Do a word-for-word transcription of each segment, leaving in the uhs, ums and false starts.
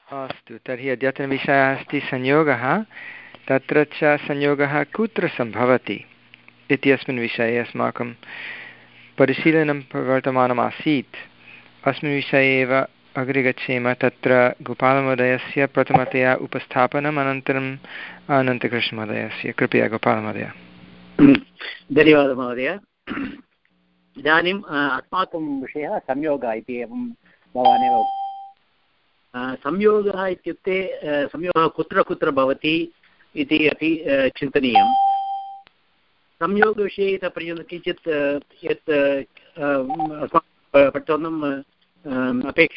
अस्तु, तर्हि अद्यतनविषयः अस्ति संयोगः। तत्र च संयोगः कुत्र सम्भवति इत्यस्मिन् विषये अस्माकं परिशीलनं प्रवर्तमानमासीत्। अस्मिन् विषये एव अग्रे गच्छेम। तत्र गोपालमहोदयस्य प्रथमतया उपस्थापनम्, अनन्तरम् अनन्तकृष्णमहोदयस्य। कृपया गोपालमहोदय। धन्यवादः महोदय। इदानीम् अस्माकं विषयः संयोगः इति एवं भवानेव संयोगः इत्युक्ते संयोगः कुत्र कुत्र भवति इति अपि चिन्तनीयं। संयोगविषये इतः पर्यन्तं किञ्चित् यत् पठितुम् अपेक्ष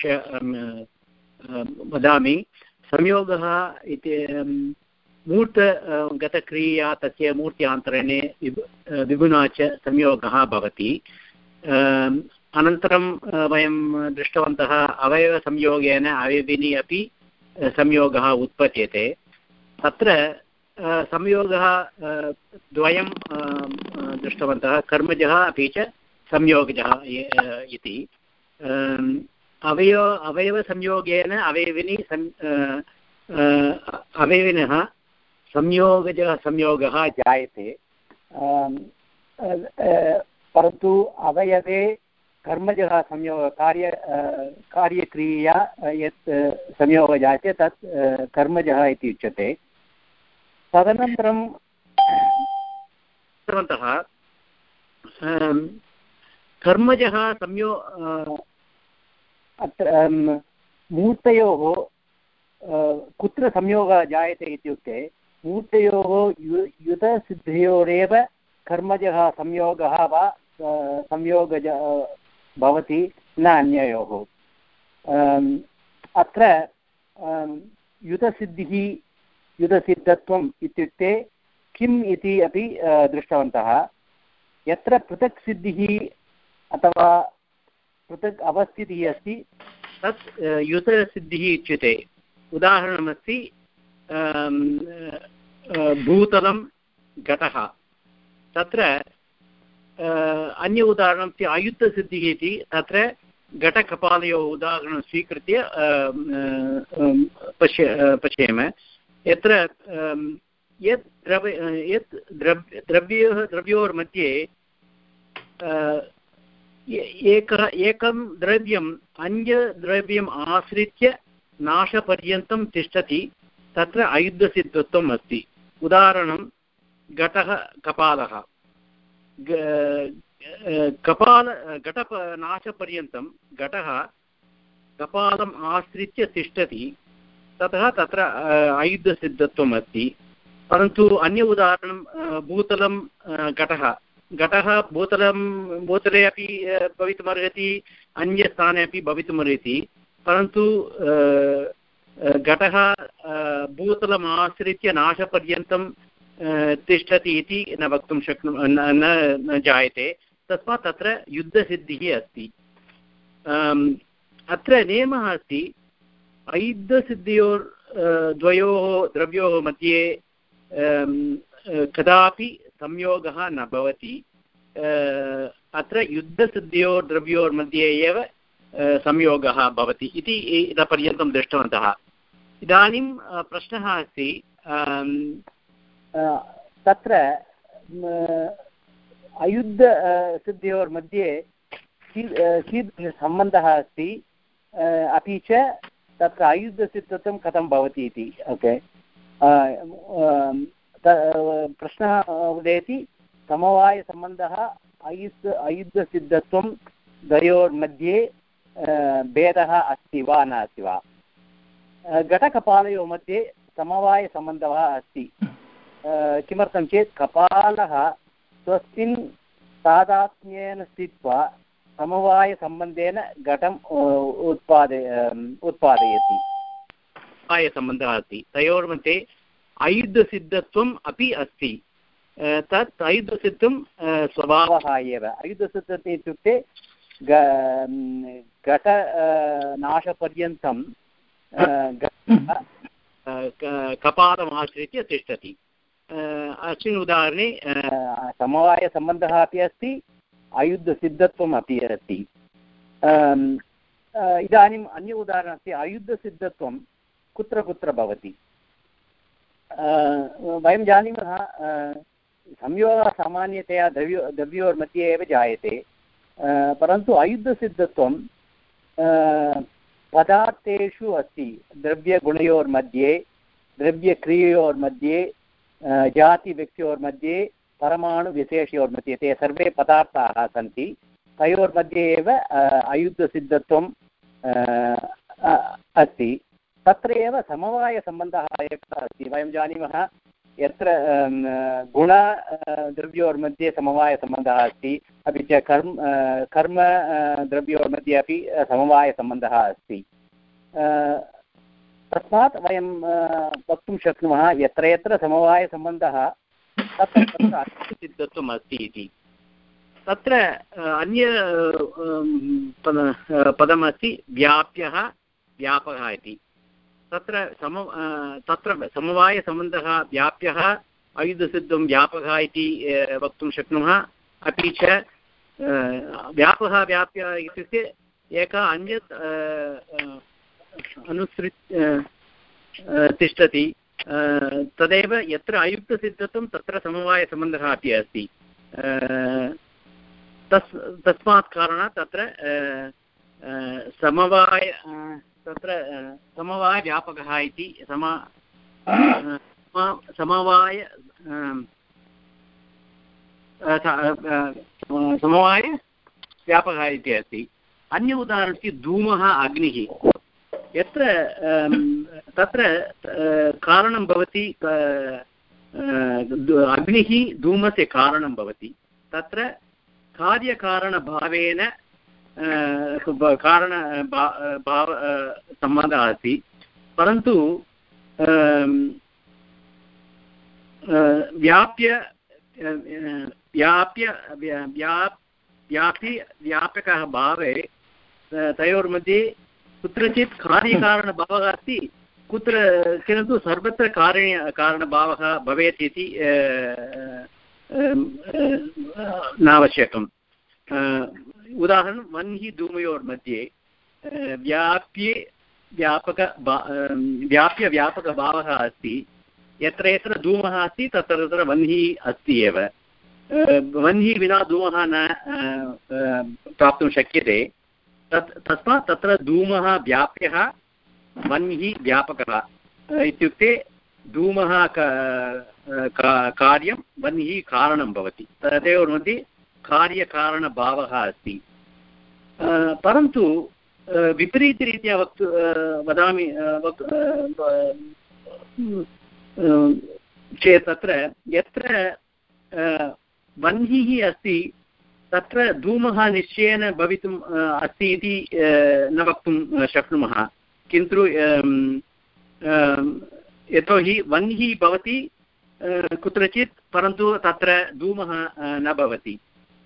वदामि। संयोगः इति मूर्तगतक्रिया तस्य मूर्त्यान्तरणे विगुणा च संयोगः भवति। अनन्तरं वयं दृष्टवन्तः अवयवसंयोगेन अवयविनि अपि संयोगः उत्पद्यते। तत्र संयोगः द्वयं दृष्टवन्तः, कर्मजः अपि च संयोगजः इति। अवयव अवयवसंयोगेन अवयविनि अवयविनः संयोगजः संयोगः जायते, परन्तु अवयवे कर्मजः संयोग कार्य कार्यक्रिया यत् संयोगः जायते तत् कर्मजः इति उच्यते। तदनन्तरं कर्मजः संयो अत्र मूर्तयोः कुत्र संयोगः जायते इत्युक्ते मूर्तयोः यु युतसिद्धयोरेव कर्मजः संयोगः वा संयोगज भवति, न अन्ययोः। अत्र युतसिद्धिः युतसिद्धत्वम् इत्युक्ते किम् इति अपि दृष्टवन्तः। यत्र पृथक् सिद्धिः अथवा पृथक् अवस्थितिः अस्ति तत् युतसिद्धिः उच्यते। उदाहरणमस्ति भूतलं घटः। तत्र अन्य उदाहरणं अयुतसिद्धिः इति। तत्र घटकपालयोः उदाहरणं स्वीकृत्य पश्य पश्येम। यत्र यत् द्रव्य यत् द्रव्य द्रव्योः द्रव्योर्मध्ये एकः एकं द्रव्यम् अन्यद्रव्यम् आश्रित्य नाशपर्यन्तं तिष्ठति, तत्र अयुद्धसिद्धत्वम् अस्ति। उदाहरणं घटः कपालः। कपाल घटनाशपर्यन्तं घटः कपालम् आश्रित्य तिष्ठति, ततः तत्र अयुद्धसिद्धत्वम् अस्ति। परन्तु अन्य उदाहरणं भूतलं घटः। घटः भूतलं भूतले अपि भवितुमर्हति, अन्यस्थाने अपि भवितुमर्हति, परन्तु घटः भूतलम् आश्रित्य नाशपर्यन्तं तिष्ठति इति न वक्तुं शक्नु न जायते। तस्मात् तत्र युद्धसिद्धिः अस्ति। अत्र नियमः अस्ति, अयुद्धसिद्धियोर् द्वयोः द्रव्योः मध्ये कदापि संयोगः न भवति। अत्र युद्धसिद्धियोर् द्रव्योर्मध्ये एव संयोगः भवति इति इतः पर्यन्तं दृष्टवन्तः। इदानीं प्रश्नः अस्ति, तत्र अयुद्धसिद्धियोर्मध्ये कीदृशसम्बन्धः अस्ति, अपि च तत्र अयुद्धसिद्धत्वं कथं भवति इति। ओके, प्रश्नः उदेति, समवायसम्बन्धः अयुद्ध अयुद्धसिद्धत्वं द्वयोर्मध्ये भेदः अस्ति वा नास्ति वा। घटकपालयोः मध्ये समवायसम्बन्धः अस्ति। किमर्थं चेत् कपालः स्वस्मिन् तादात्म्येन स्थित्वा समवायसम्बन्धेन घटम् उत्पादय उत्पादयति। समवायसम्बन्धः अस्ति। तयोर्मध्ये अयुद्धसिद्धत्वम् अपि अस्ति। तत् अयुद्धसिद्धं स्वभावः एव। अयुद्धसिद्धत्वम् इत्युक्ते घटनाशपर्यन्तं कपालमाश्रित्य तिष्ठति। अस्मिन् उदाहरणे समवायसम्बन्धः अपि अस्ति, अयुद्धसिद्धत्वम् अपि अस्ति। इदानीम् अन्य उदाहरणम् अस्ति, अयुद्धसिद्धत्वं कुत्र कुत्र भवति? वयं जानीमः संयोगः सामान्यतया द्रव्यो द्रव्योर्मध्ये एव जायते, परन्तु अयुद्धसिद्धत्वं पदार्थेषु अस्ति। द्रव्यगुणयोर्मध्ये, द्रव्यक्रिययोर्मध्ये, जातिव्यक्त्योर्मध्ये, परमाणुविशेषयोर्मध्ये, ते सर्वे पदार्थाः सन्ति। तयोर्मध्ये एव अयुद्धसिद्धत्वं अस्ति। तत्र एव समवायसम्बन्धः एकः अस्ति। वयं जानीमः यत्र गुण द्रव्योर्मध्ये समवायसम्बन्धः अस्ति, अपि च कर्म कर्म द्रव्योर्मध्ये अपि समवायसम्बन्धः अस्ति। तस्मात् वयं वक्तुं शक्नुमः यत्र यत्र समवायसम्बन्धः तत्र तत्र अयुद्धसिद्धत्वम् अस्ति इति। तत्र अन्य पदमस्ति व्याप्यः व्यापकः इति। तत्र सम तत्र समवायसम्बन्धः व्याप्यः अयुद्धसिद्धं व्यापकः इति वक्तुं शक्नुमः। अपि च व्यापकः व्याप्यः इत्युक्ते एकः अन्यत् अनुसृत्य तिष्ठति, तदेव यत्र अयुक्तसिद्धत्वं तत्र समवायसम्बन्धः अपि अस्ति। तस् तस्मात् कारणात् तत्र समवाय तत्र समवायव्यापकः इति सम समवाय समवायव्यापकः इति अस्ति। अन्य उदाहरणमस्ति धूमः अग्निः। यत्र तत्र कारणं भवति, अग्निः धूमस्य कारणं भवति। तत्र कार्यकारणभावेन कारण भाव सम्बन्धः अस्ति, परन्तु व्याप्य व्याप्य व्याप्ति व्यापकः भावे तयोर्मध्ये कुत्रचित् कार्यकारणभावः अस्ति, कुत्र किन्तु सर्वत्र कार्य कारणभावः भवेत् इति नावश्यकम्। उदाहरणं वह्नि धूमयोर्मध्ये व्याप्ये व्यापक व्याप्य व्यापकभावः अस्ति। यत्र यत्र धूमः अस्ति तत्र तत्र वह्निः अस्ति एव। वह्निः विना धूमः न प्राप्तुं शक्यते। तत् तस्मात् तत्र धूमः व्याप्यः, वह्निः व्यापकः इत्युक्ते धूमः कार्यं, वह्निः कारणं भवति। तयोर्मध्ये कार्यकारणभावः अस्ति। परन्तु विपरीतरीत्या वक्तु वदामि चेत् तत्र यत्र वह्निः अस्ति तत्र धूमः निश्चयेन भवितुम् अस्ति इति न वक्तुं शक्नुमः। किन्तु यतोहि वह्निः भवति कुत्रचित्, परन्तु तत्र धूमः न भवति।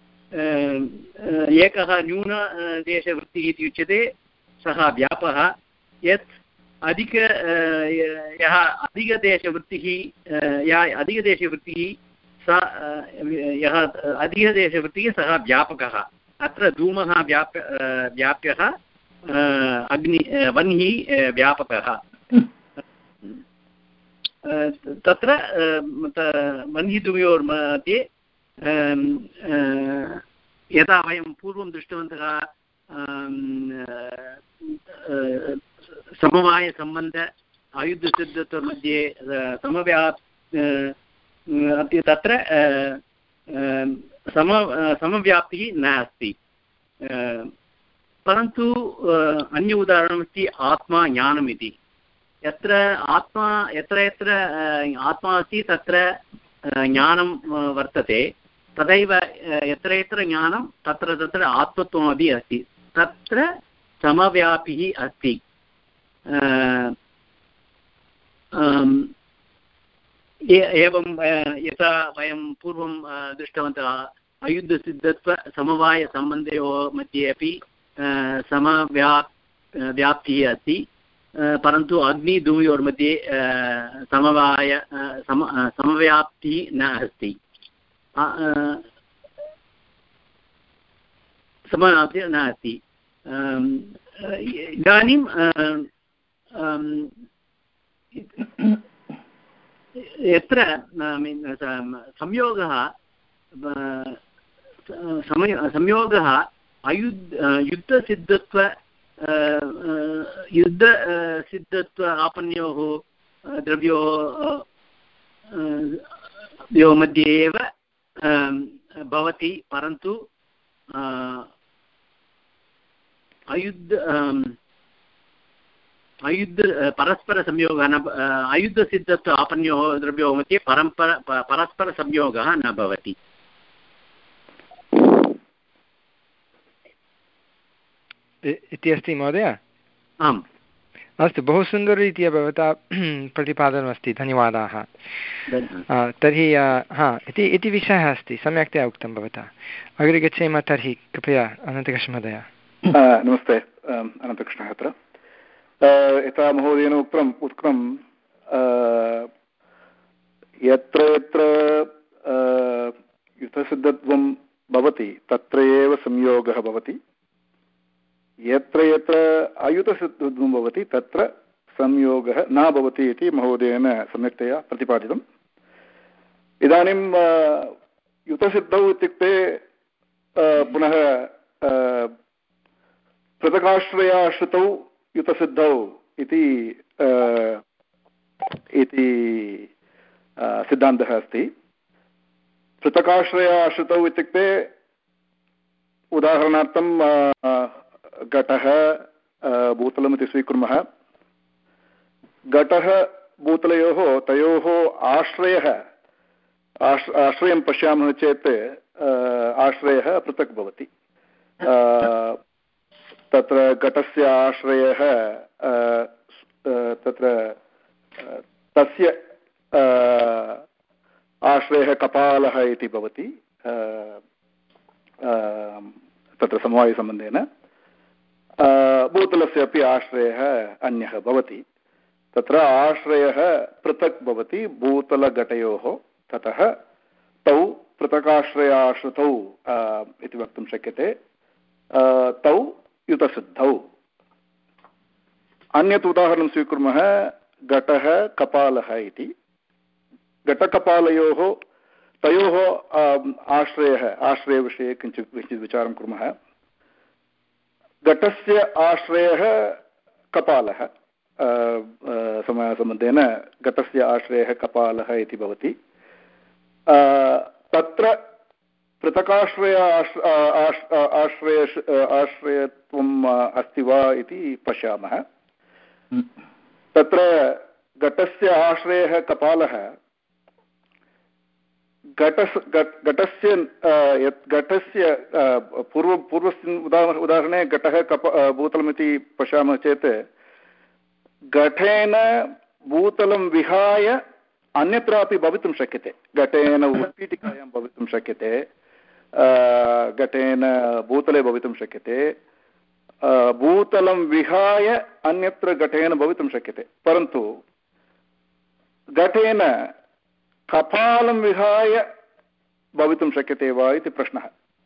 एकः न्यूनदेशवृत्तिः इति उच्यते, सः व्यापः। यत् अधिक यः अधिकदेशवृत्तिः यः अधिकदेशवृत्तिः सा यः अधिकदेशवृत्तिः सः व्यापकः। अत्र धूमः व्याप्य व्याप्यः, अग्नि वह्निः व्यापकः। तत्र वह्निधूमयोर्मध्ये यदा वयं पूर्वं दृष्टवन्तः समवायसम्बन्ध आयुधसिद्धत्वमध्ये समव्याप् तत्र सम समव्याप्तिः नास्ति। परन्तु अन्य उदाहरणमस्ति आत्मा ज्ञानम् इति। यत्र आत्मा यत्र यत्र आत्मा अस्ति तत्र ज्ञानं वर्तते, तदैव यत्र यत्र ज्ञानं तत्र तत्र आत्मत्वमपि अस्ति। तत्र समव्यापिः अस्ति। एवं यथा वयं पूर्वं दृष्टवन्तः, अयुद्धसिद्धत्वसमवायसम्बन्धयोः मध्ये अपि समव्याप् व्याप्तिः अस्ति, परन्तु अग्निधूमयोर्मध्ये समवाय सम समव्याप्तिः न अस्ति। समव्याप्तिः न अस्ति। इदानीं यत्र संयोगः संयोगः अयुद् युद्धसिद्धत्व युद्धसिद्धत्व आपन्योः द्रव्योः यो मध्ये एव भवति, परन्तु अयुद्ध अयुद्ध परस्परसंयोगः न अयुद्धसिद्धत्व आपन्योः द्रव्योः मध्ये परम्पर परस्परसंयोगः न भवति इति अस्ति महोदय। आम्, अस्तु, बहु सुन्दररीत्या भवता प्रतिपादनमस्ति, धन्यवादाः। तर्हि हा इति इति विषयः अस्ति, सम्यक्तया उक्तं भवता। अग्रे गच्छेम तर्हि, कृपया अनन्तकृष्णमहोदय। नमस्ते, अनन्तकृष्णः अत्र। यथा महोदयेन उक्तम् उक्तं यत्र यत्र युद्धसिद्धत्वं भवति तत्र एव संयोगः भवति, यत्र यत्र अयुतसिद्धत्वं भवति तत्र संयोगः न भवति इति महोदयेन सम्यक्तया प्रतिपादितम्। इदानीं युतसिद्धौ इत्युक्ते पुनः पृथकाश्रयाश्रितौ युतसिद्धौ इति इति सिद्धान्तः अस्ति। पृथकाश्रयाश्रितौ इत्युक्ते उदाहरणार्थं घटः भूतलमिति स्वीकुर्मः। घटः भूतलयोः तयोः आश्रयः आश्रयं पश्यामः चेत् आश्रयः पृथक् भवति। तत्र घटस्य आश्रयः तत्र तस्य आश्रयः कपालः इति भवति तत्र समवायसम्बन्धेन। भूतलस्य अपि आश्रयः अन्यः भवति, तत्र आश्रयः पृथक् भवति भूतलघटयोः। ततः तौ पृथकाश्रयाश्रितौ इति वक्तुं शक्यते, तौ युतसिद्धौ। अन्यत् उदाहरणं स्वीकुर्मः, घटः कपालः इति। घटकपालयोः तयोः आश्रयः आश्रयविषये किञ्चित् किञ्चित् विचारं कुर्मः। घटस्य आश्रयः कपालः, समयसम्बन्धेन घटस्य आश्रयः कपालः इति भवति। तत्र पृथकाश्रय आश्रय आश्रयत्वम् अस्ति वा इति पश्यामः। तत्र घटस्य आश्रयः कपालः, घटस् घटस्य यत् घटस्य पूर्व पूर्वस्मिन् उदाहरण उदाहरणे घटः कप भूतलमिति पश्यामः चेत् घटेन भूतलं विहाय अन्यत्रापि भवितुं शक्यते। घटेन उत्पीठिकायां भवितुं शक्यते, घटेन भूतले भवितुं शक्यते, भूतलं विहाय अन्यत्र घटेन भवितुं शक्यते। परन्तु घटेन कपालं विहाय भवितुं शक्यते वा इति प्रश्नः।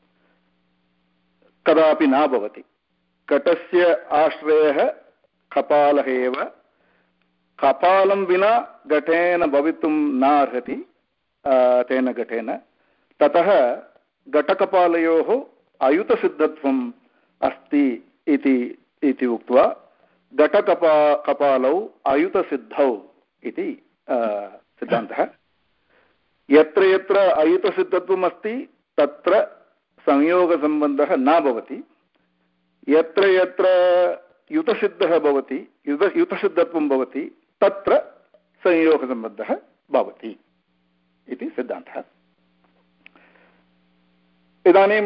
कदापि न भवति। घटस्य आश्रयः कपालः एव, कपालं विना घटेन भवितुं न अर्हति तेन घटेन। ततः घटकपालयोः अयुतसिद्धत्वम् अस्ति इति इति उक्त्वा घटकपा कपालौ अयुतसिद्धौ इति सिद्धान्तः। यत्र यत्र अयुतसिद्धत्वम् अस्ति तत्र संयोगसम्बन्धः न भवति, यत्र यत्र युतसिद्धः भवति युत युतसिद्धत्वं भवति तत्र संयोगसम्बन्धः भवति इति सिद्धान्तः। इदानीं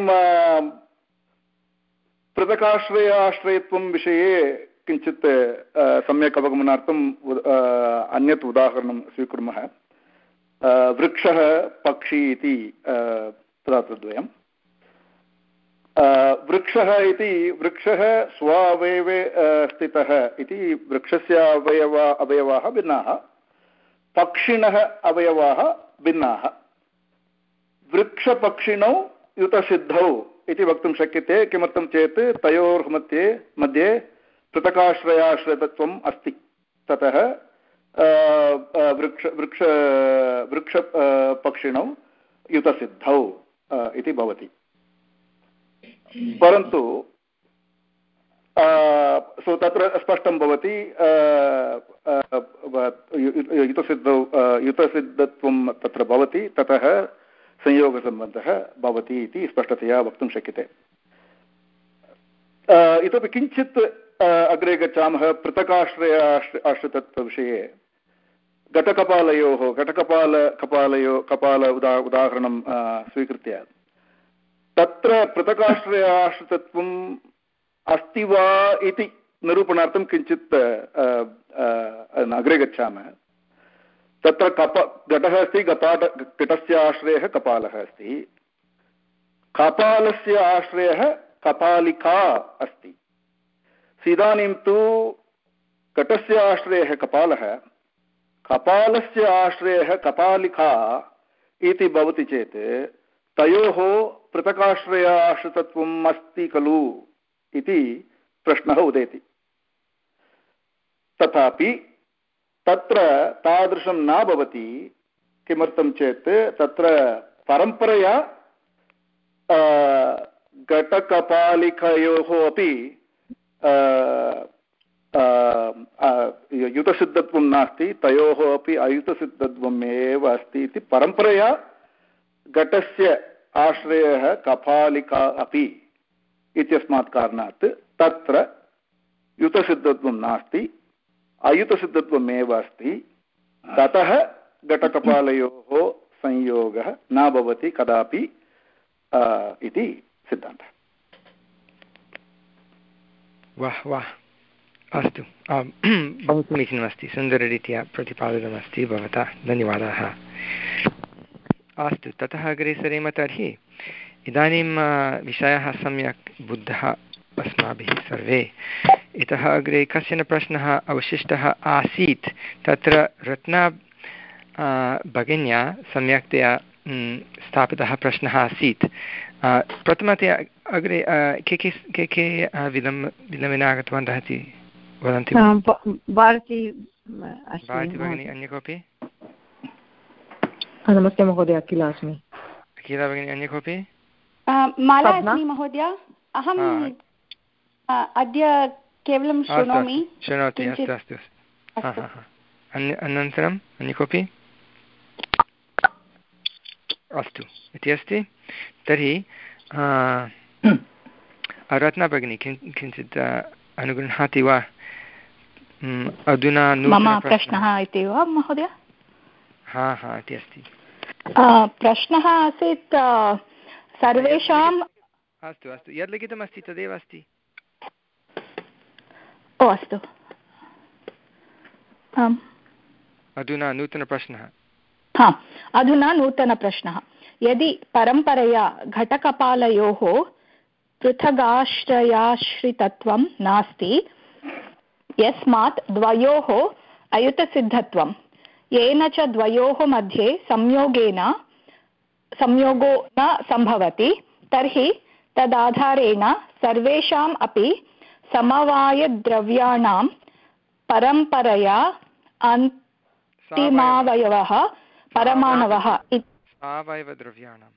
पृथकाश्रय आश्रयत्वं विषये किञ्चित् सम्यक् अवगमनार्थम् अन्यत् उदाहरणं स्वीकुर्मः। वृक्षः पक्षी इति पदार्थद्वयं। वृक्षः इति वृक्षः स्व अवयवे स्थितः इति वृक्षस्य अवयवा अवयवाः भिन्नाः, पक्षिणः अवयवाः भिन्नाः। वृक्षपक्षिणौ युतसिद्धौ इति वक्तुं शक्यते। किमर्थं चेत् तयोर्मध्ये मध्ये पृथकाश्रयाश्रयत्वम् अस्ति। ततः वृक्ष वृक्ष वृक्षपक्षिणौ युतसिद्धौ इति भवति। परन्तु सो तत्र स्पष्टं भवति युतसिद्धौ युतसिद्धत्वं तत्र भवति, ततः संयोगसम्बन्धः भवति इति स्पष्टतया वक्तुं शक्यते। इतोपि किञ्चित् अग्रे गच्छामः। पृथकाश्रय आश्रितत्वविषये घटकपालयोः घटकपाल कपालयो कपाल उदा उदाहरणं स्वीकृत्य तत्र पृथकाश्रय आश्रितत्वम् अस्ति वा इति निरूपणार्थं किञ्चित् अग्रे गच्छामः। तत्र कप घटः अस्ति, कपाट घटस्य आश्रयः कपालः अस्ति, कपालस्य आश्रयः कपालिका अस्ति। इदानीं तु घटस्य आश्रयः कपालः, कपालस्य आश्रयः कपालिका इति भवति चेत् तयोः पृथकाश्रय आश्रितत्वम् अस्ति खलु इति प्रश्नः उदेति। तथापि तत्र तादृशं न भवति। किमर्थं चेत् तत्र परम्परया घटकपालिकयोः अपि युतसिद्धत्वं नास्ति, तयोः अपि अयुतसिद्धत्वम् एव अस्ति इति परम्परया घटस्य आश्रयः कपालिका अपि इत्यस्मात् कारणात् तत्र युतसिद्धत्वं नास्ति, अयुतसिद्धत्वमेव अस्ति। ततः घटकपालयोः संयोगः न भवति कदापि इति सिद्धान्तः। वाह वाह, अस्तु, बहु समीचीनमस्ति, सुन्दररीत्या प्रतिपादितमस्ति भवता, धन्यवादाः। अस्तु, ततः अग्रे सरेम। तर्हि इदानीं विषयः सम्यक् बुद्धः अस्माभिः सर्वे। इतः अग्रे कश्चन प्रश्नः अवशिष्टः आसीत्। तत्र रत्ना भगिन्या सम्यक्तया स्थापितः प्रश्नः आसीत्। प्रथमतया अग्रे के के के के विलम्ब विलम्बेन आगतवन्तः इति वदन्ति? भारती भारती भगिनी, अन्य कोऽपि? नमस्ते महोदय, अखिला अस्मि। अखिला भगिनी, अन्य कोऽपि? माला अस्मि महोदय। अहम् अद्य केवलं शृणोमि। शृणोति, अस्तु अस्तु। अनन्तरम् अन्य कोऽपि? अस्तु इति अस्ति। तर्हि रत्ना भगिनी किञ्चित् अनुगृह्णाति वा? अधुना मम प्रश्नः इति वा महोदय? हा हा इति अस्ति। प्रश्नः आसीत् सर्वेषाम्। अस्तु अस्तु, यद् लिखितमस्ति तदेव अस्ति। ओ अस्तु। अधुना नूतनप्रश्नः। हा, अधुना नूतनप्रश्नः। यदि परम्परया घटकपालयोः पृथगाश्रयाश्रितत्वं नास्ति, यस्मात् द्वयोः अयुतसिद्धत्वं, येन च द्वयोः मध्ये संयोगेन संयोगो न सम्भवति, तर्हि तदाधारेण सर्वेषाम् अपि समवायद्रव्याणां परम्परया अन्तिमावयवः परमाणवः सावयवद्रव्याणां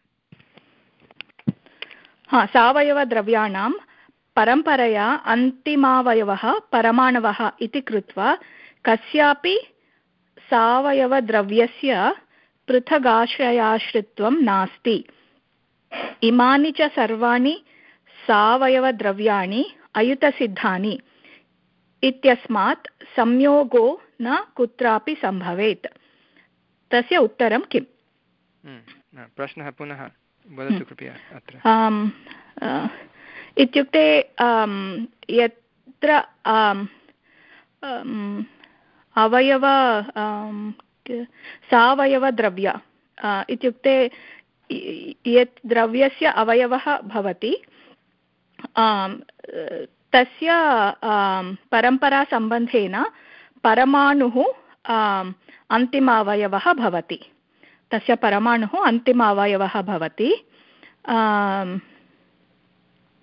हा सावयवद्रव्याणां परम्परया अन्तिमावयवः परमाणवः इति कृत्वा कस्यापि सावयवद्रव्यस्य पृथगाश्रयाश्रित्वं नास्ति। इमानि च सर्वाणि सावयवद्रव्याणि अयुतसिद्धानि इत्यस्मात् संयोगो न कुत्रापि सम्भवेत्। तस्य उत्तरं किम्? प्रश्नः पुनः वदतु कृपया। अत्र इत्युक्ते यत्र अवयव सावयवद्रव्य इत्युक्ते यत् द्रव्यस्य अवयवः भवति तस्य परम्परासम्बन्धेन परमाणुः अन्तिमावयवः भवति। तस्य परमाणुः अन्तिमावयवः भवति।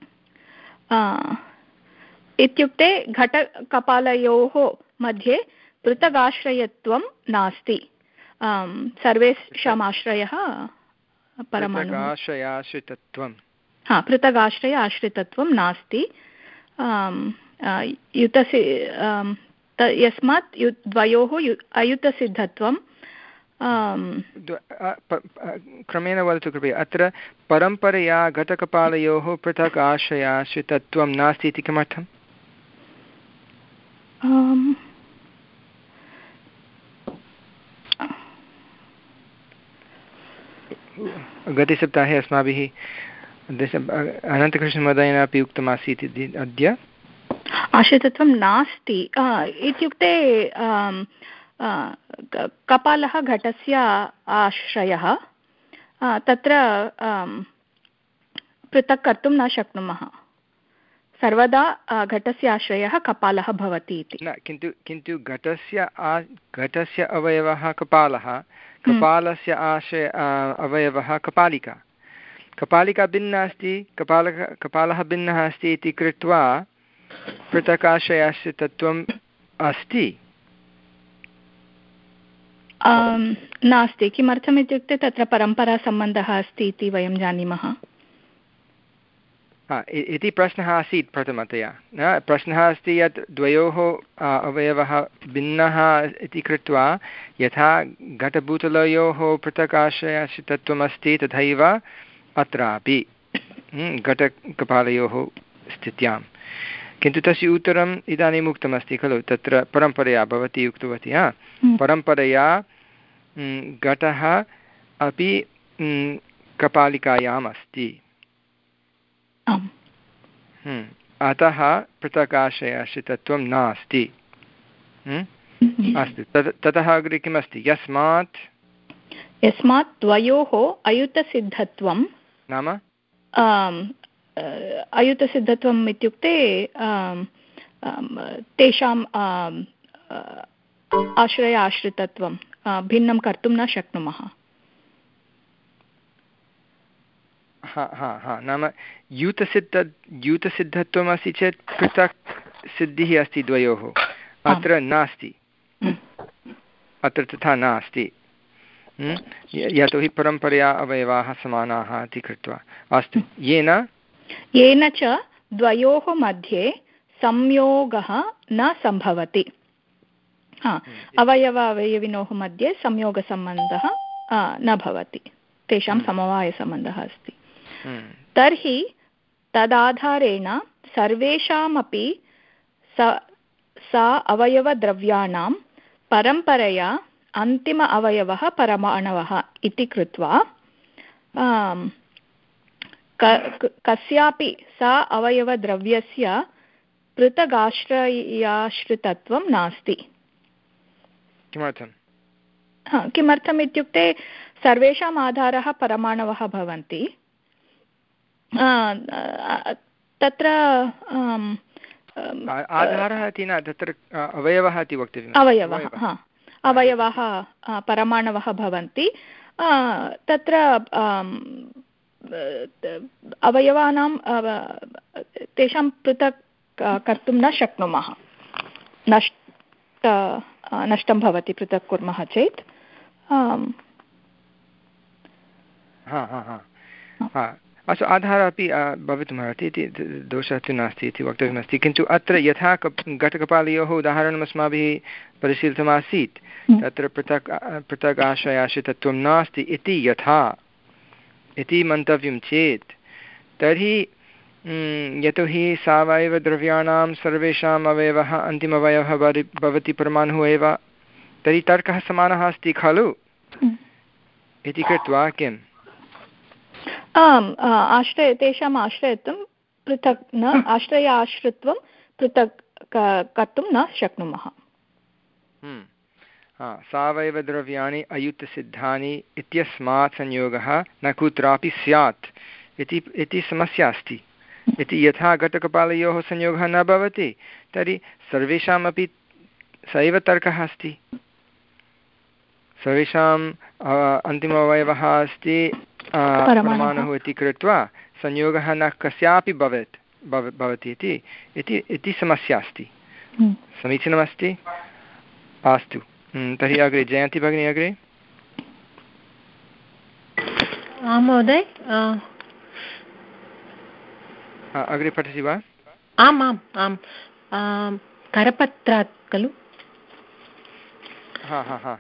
इत्युक्ते घटकपालयोः मध्ये पृथगाश्रयत्वं नास्ति। सर्वेषाम् आश्रयः परमाणुः। पृथगाश्रयाश्रितत्वं हा पृथगाश्रय आश्रितत्वं नास्ति। युतसि यस्मात् यु द्वयोः यु अयुतसिद्धत्वं क्रमेण वदतु कृपया। अत्र परम्परया घटकपालयोः पृथक् आश्रयाश्रितत्वं नास्ति इति किमर्थम्? गतसप्ताहे अस्माभिः अनन्तकृष्णमहोदयेन अपि उक्तमासीत् अद्य आश्रितत्वं नास्ति इत्युक्ते कपालः घटस्य आश्रयः, तत्र पृथक् कर्तुं न शक्नुमः। सर्वदा घटस्य आश्रयः कपालः भवति इति न, किन्तु किन्तु घटस्य घटस्य अवयवः कपालः, कपालस्य आश्रय अवयवः कपालिका, कपालिका भिन्ना अस्ति, कपालः कपालः भिन्नः अस्ति इति कृत्वा पृथकाश्रयस्य तत्त्वम् अस्ति नास्ति। किमर्थम् इत्युक्ते तत्र परम्परासम्बन्धः अस्ति इति वयं जानीमः। हा इति प्रश्नः आसीत् प्रथमतया। न प्रश्नः अस्ति यत् द्वयोः अवयवः भिन्नः इति कृत्वा यथा घटभूतलयोः पृथकाश्रयस्य तत्त्वमस्ति तथैव अत्रापि घटकपालयोः स्थित्यां। किन्तु तस्य उत्तरम् इदानीम् उक्तमस्ति खलु, तत्र परम्परया भवती उक्तवती। हा परम्परया घटः अपि कपालिकायाम् अस्ति, अतः पृथकाश्रयाश्रितत्वं नास्ति। अस्तु, ततः अग्रे किमस्ति? यस्मात् यस्मात् द्वयोः अयुतसिद्धत्वं नाम अयुतसिद्धत्वम् इत्युक्ते तेषाम् आश्रय आश्रितत्वं भिन्नं कर्तुं न शक्नुमः। हा हा हा नाम यूतसिद्ध यूतसिद्धत्वम् अस्ति चेत् पृथक् सिद्धिः अस्ति द्वयोः, अत्र नास्ति, अत्र तथा नास्ति, यतोहि परम्परया अवयवाः समानाः इति कृत्वा। अस्तु, येन येन च द्वयोः मध्ये संयोगः न सम्भवति। हा अवयव अवयविनोः मध्ये संयोगसम्बन्धः न भवति, तेषां समवायसम्बन्धः अस्ति। तर्हि तदाधारेण सर्वेषामपि स सा अवयवद्रव्याणां परम्परया अन्तिम अवयवः परमाणवः इति कृत्वा कस्यापि सा अवयवद्रव्यस्य पृथगाश्रयाश्रितत्वं नास्ति। किमर्थं? किमर्थम् इत्युक्ते सर्वेषाम् आधारः परमाणवः भवन्ति, तत्र आधारः इति न, तत्र अवयवः इति वक्तव्यम्। अवयवः हा अवयवाः परमाणवः भवन्ति, तत्र अवयवानां तेषां पृथक् कर्तुं न शक्नुमः, नष्ट नष्टं भवति पृथक् कुर्मः चेत्। हा हा हा अस्तु, आधारः अपि भवितुमर्हति इति दोषः तु नास्ति इति वक्तव्यमस्ति। किन्तु अत्र यथा घटकपालयोः उदाहरणम् अस्माभिः परिशीलितमासीत्, तत्र पृथक् पृथक् आश्रयाश्रितत्वं नास्ति इति यथा इति मन्तव्यं चेत्, तर्हि यतोहि सावयवद्रव्याणां सर्वेषाम् अवयवः अन्तिमवयवः भवति परमाणुः एव, तर्हि तर्कः समानः अस्ति खलु इति कृत्वा किम्? आम्, आश्रय तेषाम् आश्रयत्वं पृथक् न, आश्रय आश्रित्वं पृथक् कर्तुं न शक्नुमः। सावयवद्रव्याणि अयुतसिद्धानि इत्यस्मात् संयोगः न कुत्रापि स्यात् इति इति समस्या अस्ति। इति यथा घटकपालयोः संयोगः न भवति, तर्हि सर्वेषामपि स एव तर्कः अस्ति। सर्वेषाम् अन्तिमवयवः अस्ति परमाणुः इति कृत्वा संयोगः न कस्यापि भवेत् भवति इति इति समस्या अस्ति। समीचीनमस्ति। अस्तु तर्हि अग्रे जयन्ती भगिनी अग्रे आं महोदय अग्रे पठति वा आम् आम् आम् करपत्रात् खलु हा हा हा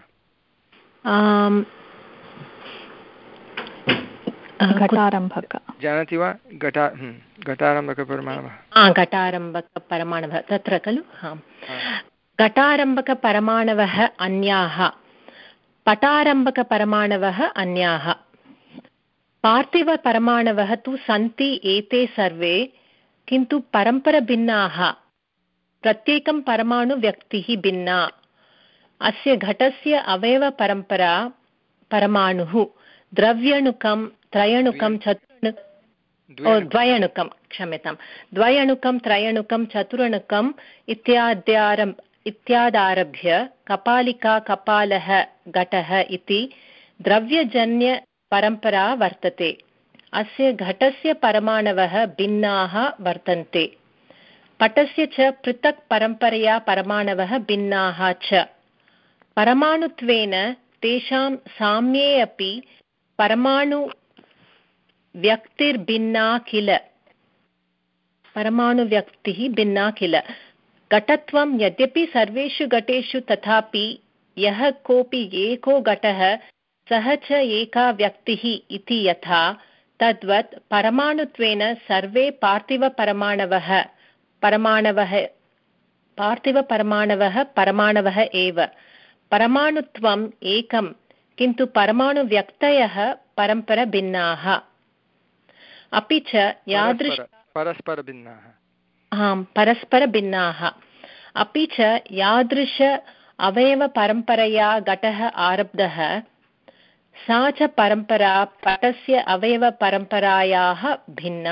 घटारम्भक जानाति वा घटा घटारम्भकपरमाणवः घटारम्भकपरमाणवः तत्र खलु घटारम्भकपरमाणवः अन्याः पटारम्भकपरमाणवः अन्याः पार्थिवपरमाणवः तु सन्ति एते सर्वे किन्तु परम्परभिन्नाः प्रत्येकं परमाणुव्यक्तिः भिन्ना अस्य घटस्य अवयवपरम्परा परमाणुः द्रव्यणुकं त्रयणुकं चतुर्णु द्वयणुकं क्षम्यतां द्वयणुकं त्रयणुकं चतुरणुकम् इत्याद्यारम् इत्यादारभ्य कपालिका कपालः घटः इति द्रव्यजन्यपरम्परा वर्तते अस्य घटस्य परमाणवः भिन्नाः वर्तन्ते पटस्य च पृथक् परम्परया परमाणवः भिन्नाः च परमाणुत्वेन तेषां साम्ये अपि परमाणु व्यक्तिर्भिन्ना किल परमाणुव्यक्तिः भिन्ना किल घटत्वं यद्यपि सर्वेषु घटेषु तथापि यः कोऽपि एको घटः सः च एका व्यक्तिः इति यथा तद्वत् परमाणुत्वेन सर्वे पार्थिवपरमाणवः परमाणवः पार्थिवपरमाणवः परमाणवः एव परमाणुत्वम् एकं किन्तु परमाणुव्यक्तयः परम्परभिन्नाः अपि च यादृश परस्परभिन्नाः आम् परस्परभिन्नाः अपि च यादृश अवयवपरम्परया घटः आरब्धः सा च परम्परा पटस्य अवयवपरम्परायाः भिन्ना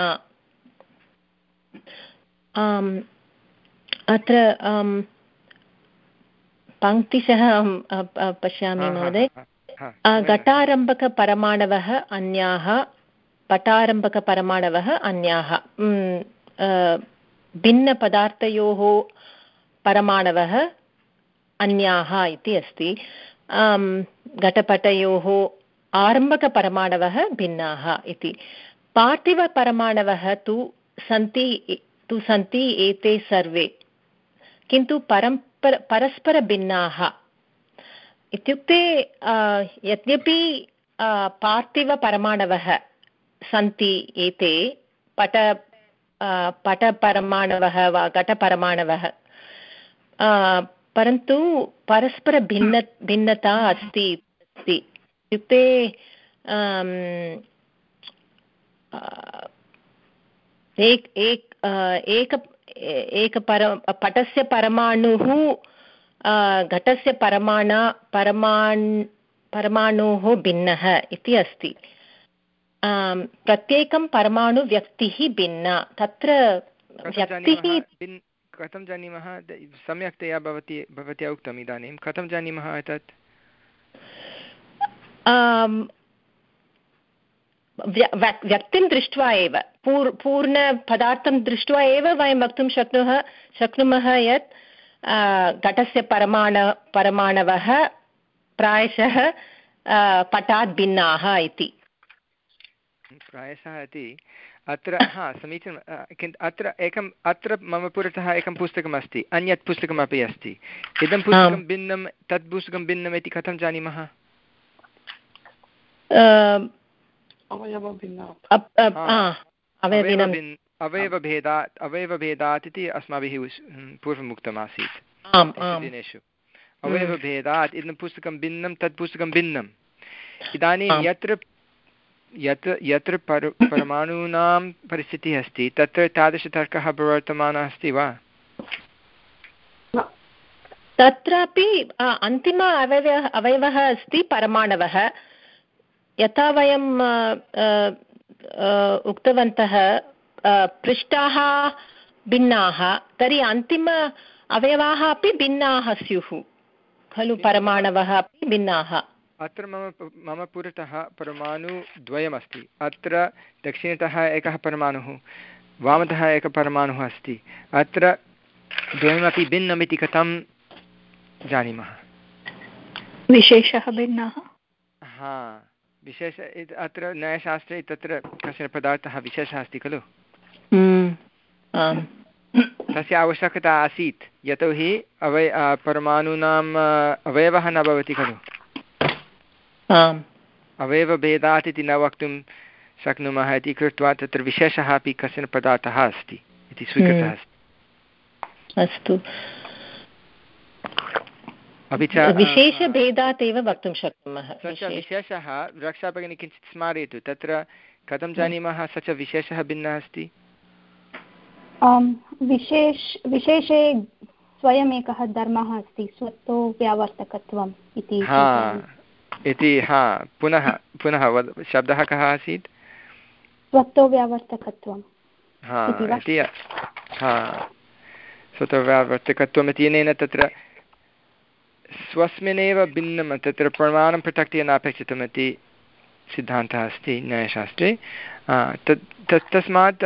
अत्र पङ्क्तिशः अहं पश्यामि महोदय घटारम्भकपरमाणवः अन्याः पटारम्भकपरमाणवः अन्याः भिन्नपदार्थयोः परमाणवः अन्याः इति अस्ति घटपटयोः आरम्भकपरमाणवः भिन्नाः इति पार्थिवपरमाणवः तु सन्ति तु सन्ति एते सर्वे किन्तु परम्पर परस्परभिन्नाः इत्युक्ते यद्यपि पार्थिवपरमाणवः सन्ति एते पट पटपरमाणवः वा घटपरमाणवः परन्तु परस्परभिन्न भिन्नता अस्ति इत्युक्ते एक एक एक एकपर पटस्य परमाणुः घटस्य परमाण परमाण् परमाणोः भिन्नः इति अस्ति प्रत्येकं परमाणुव्यक्तिः भिन्ना तत्र व्यक्तिः कथं जानीमः सम्यक्तया भवती भवत्या उक्तम् इदानीं कथं जानीमः एतत् व्यक्तिं दृष्ट्वा एव पूर् पूर्णपदार्थं दृष्ट्वा एव वयं वक्तुं शक्नुमः शक्नुमः यत् घटस्य परमाण परमाणवः प्रायशः पटात् भिन्नाः इति प्रायशः इति अत्र हा समीचीनं किन्तु अत्र एकम् अत्र मम पुरतः एकं पुस्तकम् अस्ति अन्यत् पुस्तकमपि अस्ति इदं पुस्तकं भिन्नं तत् पुस्तकं भिन्नम् इति कथं जानीमः अवयवभेदात् अवयवभेदात् इति अस्माभिः पूर्वम् उक्तमासीत् दिनेषु अवयवभेदात् इदं पुस्तकं भिन्नं तत् पुस्तकं भिन्नम् इदानीं यत्र यत् यत्र पर परमाणूनां परिस्थितिः अस्ति तत्र तादृशतर्कः प्रवर्तमानः अस्ति वा तत्रापि अन्तिम अवयवः अवयवः अस्ति परमाणवः यथा वयं उक्तवन्तः पृष्ठाः भिन्नाः तर्हि अन्तिम अवयवाः अपि भिन्नाः स्युः खलु परमाणवः अपि भिन्नाः अत्र मम मम पुरतः परमाणुद्वयमस्ति अत्र दक्षिणतः एकः परमाणुः वामतः एकः परमाणुः अस्ति अत्र द्वयमपि भिन्नमिति कथं जानीमः? विशेषः भिन्नः। हा, विशेष अत्र न्यायशास्त्रे तत्र कश्चन पदार्थः विशेषः अस्ति खलु, तस्य आवश्यकता आसीत् यतोहि अवय परमाणूनाम् अवयवः न भवति खलु, अवयवभेदात् इति न वक्तुं शक्नुमः इति कृत्वा तत्र विशेषः अपि कश्चन पदार्थः अस्ति इति स्वीकृतः अस्ति। अस्तु, अपि च विशेषभेदात् एव वक्तुं शक्नुमः। स च विशेषः रक्षाभगिनी किञ्चित् स्मारयतु, तत्र कथं जानीमः स च विशेषः भिन्नः अस्ति? विशेष विशेषे स्वयम् एकः धर्मः अस्ति, स्वतो व्यावर्तकत्वम् इति। हा इति हा पुनः पुनः वद, शब्दः कः आसीत्? स्वतो व्यावर्तकत्वं। हा इति हा स्वतो व्यावर्तकत्वम् इत्यनेन तत्र स्वस्मिन्नेव भिन्नं तत्र प्रमाणं पृथक्तया नापेक्षितम् इति सिद्धान्तः अस्ति न्यायशास्त्रे। तत् तत् तस्मात्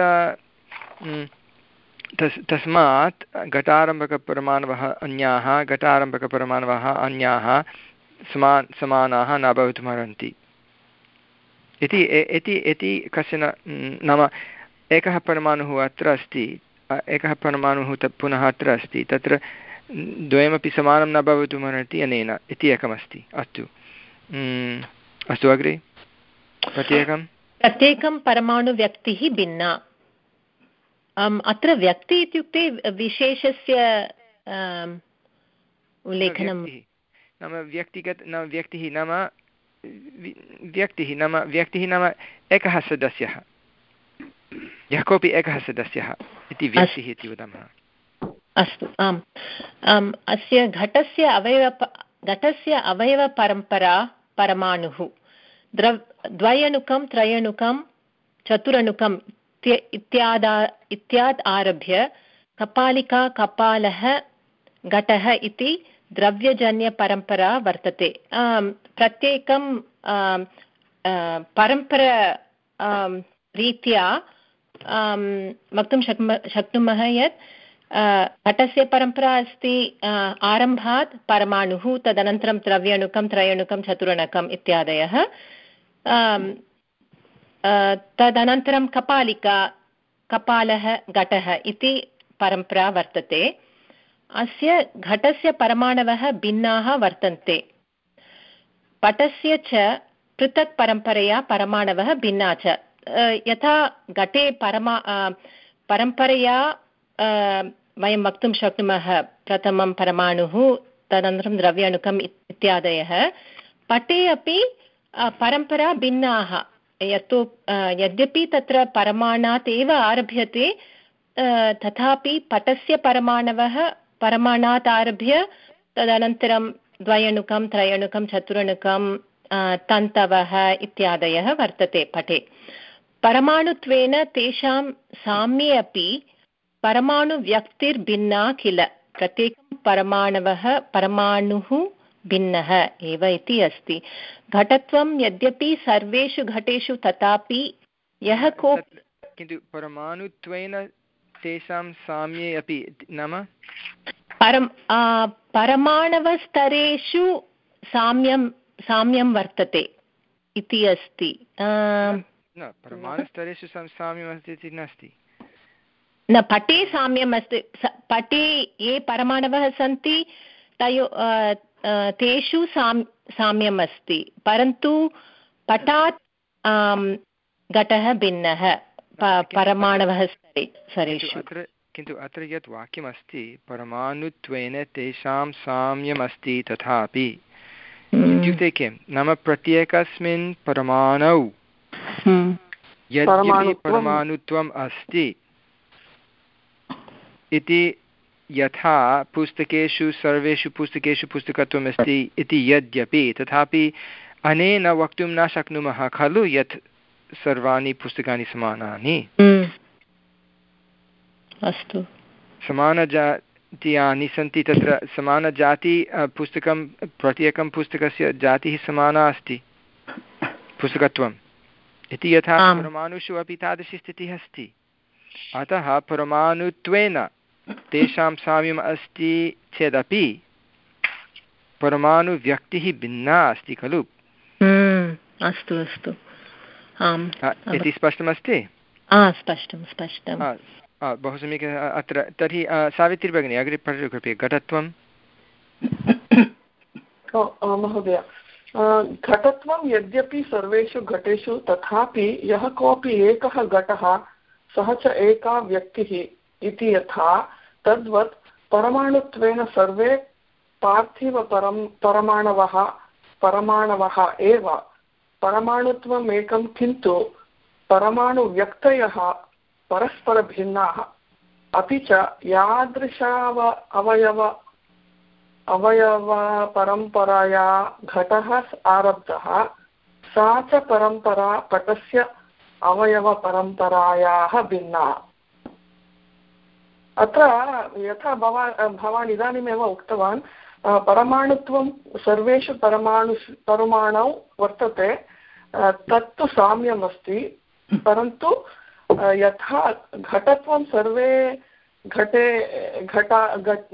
तस् तस्मात् घटारम्भकपरमाणवः अन्याः घटारम्भकपरमाणवः अन्याः समा समानाः न भवितुमर्हन्ति इति इति इति कश्चन नाम एकः परमाणुः अत्र अस्ति, एकः परमाणुः तत् पुनः अत्र अस्ति, तत्र द्वयमपि समानं न भवितुमर्हति अनेन इति एकमस्ति। अस्तु अस्तु अग्रे प्रत्येकं प्रत्येकं परमाणुव्यक्तिः भिन्ना। अत्र व्यक्ति इत्युक्ते विशेषस्य उल्लेखनं नाम व्यक्तिगत नाम व्यक्तिः नाम व्यक्तिः नाम व्यक्तिः नाम एकः सदस्यः, यः कोऽपि एकः सदस्यः इति व्यक्तिः इति वदामः। अस्तु, आम् आम् अस्य घटस्य अवयव घटस्य अवयवपरम्परा परमाणुः द्रव द्वयणुकं त्रयणुकं चतुरणुकम् इत्यादा इत्याद् आरभ्य कपालिका कपालः घटः इति द्रव्यजन्यपरम्परा वर्तते। प्रत्येकं परम्परा रीत्या वक्तुं शक्नुमः शक्नुमः यत् घटस्य परम्परा अस्ति आरम्भात् परमाणुः, तदनन्तरं द्रव्यणुकं त्रयणुकं चतुरणुकम् इत्यादयः, तदनन्तरं कपालिका कपालः घटः इति परम्परा वर्तते। अस्य घटस्य परमाणवः भिन्नाः वर्तन्ते, पटस्य च पृथक् परम्परया परमाणवः भिन्ना च। यथा घटे परमा परम्परया वयं वक्तुं शक्नुमः प्रथमं परमाणुः, तदनन्तरं द्रव्याणुकम् इत्यादयः। पटे अपि परम्परा भिन्नाः, यतो यद्यपि तत्र परमाणात् एव आरभ्यते तथापि पटस्य परमाणवः परमाणात् आरभ्य तदनन्तरं द्वयणुकं त्रयणुकं चतुरणुकं तन्तवः इत्यादयः वर्तते पटे। परमाणुत्वेन तेषां साम्ये अपि परमाणुव्यक्तिर्भिन्ना किल, प्रत्येकं परमाणवः परमाणुः भिन्नः एव इति अस्ति। घटत्वं यद्यपि सर्वेषु घटेषु तथापि यः को किन्तु परमाणुत्वेन तेषां साम्ये अपि नाम परं परमाणवस्तरेषु साम्यं साम्यं वर्तते इति अस्ति। न परमाणुस्तरेषु साम्यम् अस्ति इति नास्ति, न पटे साम्यम् अस्ति। पटे ये परमाणवः सन्ति तयो तेषु साम् साम्यम् अस्ति, परन्तु पटात् घटः भिन्नः परमाणवः स्तरे स्तरेषु। किन्तु अत्र यत् वाक्यमस्ति परमाणुत्वेन तेषां साम्यम् अस्ति तथापि इत्युक्ते किं नाम प्रत्येकस्मिन् परमाणौ यद्यपि परमाणुत्वम् अस्ति इति, यथा पुस्तकेषु सर्वेषु पुस्तकेषु पुस्तकत्वम् अस्ति इति यद्यपि, तथापि अनेन वक्तुं न शक्नुमः खलु यत् सर्वाणि पुस्तकानि समानानि। अस्तु, समानजातीयानि सन्ति, तत्र समानजाति पुस्तकं प्रत्येकं पुस्तकस्य जातिः समाना अस्ति पुस्तकत्वम् इति, यथा परमाणुषु अपि तादृशी स्थितिः अस्ति। अतः परमाणुत्वेन तेषां साम्यम् अस्ति चेदपि परमाणुव्यक्तिः भिन्ना अस्ति खलु। अस्तु अस्तु आम् इति स्पष्टमस्ति। स्पष्टं स्पष्टं बहु सम्यक्। अत्र तर्हि सावित्री भगिनी अग्रे पठतु कृपया। घटत्वं महोदय, घटत्वं यद्यपि सर्वेषु घटेषु तथापि यः कोऽपि एकः घटः सः च एका व्यक्तिः इति यथा तद्वत् परमाणुत्वेन सर्वे पार्थिवपरं परमाणवः परमाणवः एव। परमाणुत्वम् एकं, किन्तु परमाणुव्यक्तयः परस्परभिन्नाः। अपि च यादृशाव अवयव अवयवपरम्परया घटः आरब्धः सा च परम्परा पटस्य अवयवपरम्परायाः भिन्ना। अत्र यथा भवान् भवान् इदानीमेव उक्तवान्, परमाणुत्वं सर्वेषु परमाणु परमाणौ वर्तते, तत्तु साम्यमस्ति, परन्तु यथा घटत्वं सर्वे घटे घटा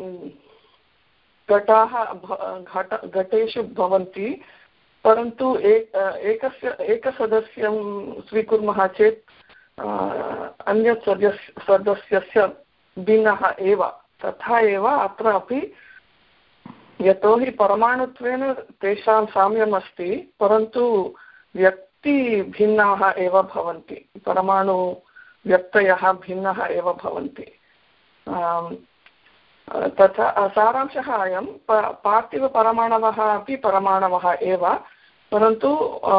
घटाः घट घटेषु भवन्ति, परन्तु एकस्य एकसदस्यं स्वीकुर्मः चेत् अन्यत् सदस्य सदस्यस्य भिन्नः एव। तथा एव अत्रापि यतोहि परमाणुत्वेन तेषां साम्यमस्ति, परन्तु व्यक्तिभिन्नाः एव भवन्ति, परमाणुव्यक्तयः भिन्नः एव भवन्ति। तथा सारांशः अयं, पार्थिवपरमाणवः अपि परमाणवः एव, परन्तु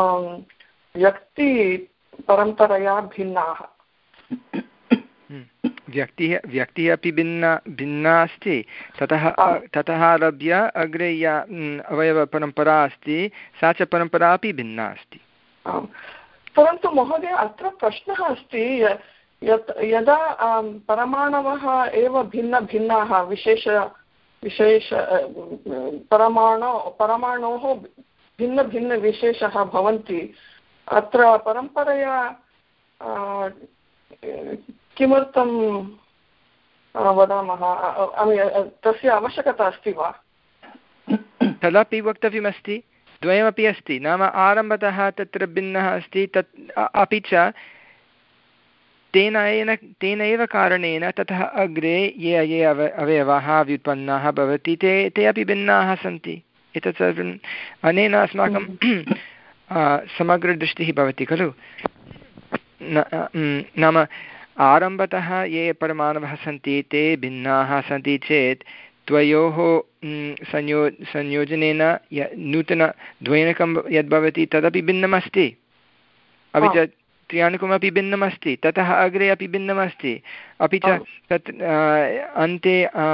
व्यक्तिपरम्परया भिन्नाः। व्यक्तिः व्यक्तिः अपि भिन्ना भिन्ना अस्ति। ततः ततः आरभ्य अग्रे या अवयवपरम्परा अस्ति सा च परम्परा अपि भिन्ना अस्ति। परन्तु महोदय, अत्र प्रश्नः अस्ति यत् यदा परमाणवः एव भिन्न भिन्नाः विशेष विशेष परमाणु परमाणोः भिन्न भिन्न विशेषः भवन्ति, अत्र परम्परया किमर्थं वदामः, तस्य आवश्यकता अस्ति वा? तदपि वक्तव्यमस्ति। द्वयमपि अस्ति, नाम आरम्भतः तत्र भिन्नः अस्ति, तत् अपि च तेन एन तेन एव कारणेन ततः अग्रे ये ये अव अवयवाः व्युत्पन्नाः भवति ते ते अपि भिन्नाः सन्ति। एतत् सर्वम् अनेन अस्माकं समग्रदृष्टिः भवति खलु। नाम आरम्भतः ये परमाणवः सन्ति ते भिन्नाः सन्ति चेत् द्वयोः संयो संयोजनेन य नूतनद्वैनकं यद्भवति तदपि भिन्नमस्ति, अपि च त्र्याणुकमपि भिन्नमस्ति, ततः अग्रे अपि भिन्नमस्ति, अपि च तत् अन्ते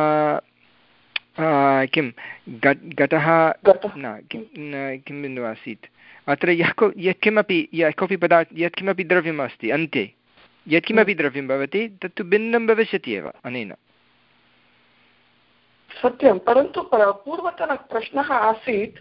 किं घटः न किं बिन्दुः आसीत् अत्र यः को यत्किमपि यः कोऽपि पदार्थः यत्किमपि द्रव्यम् अस्ति अन्ते यत्किमपि द्रव्यं भवति तत्तु भिन्नं भविष्यति एव अनेन। सत्यं, परन्तु पूर्वतनप्रश्नः आसीत्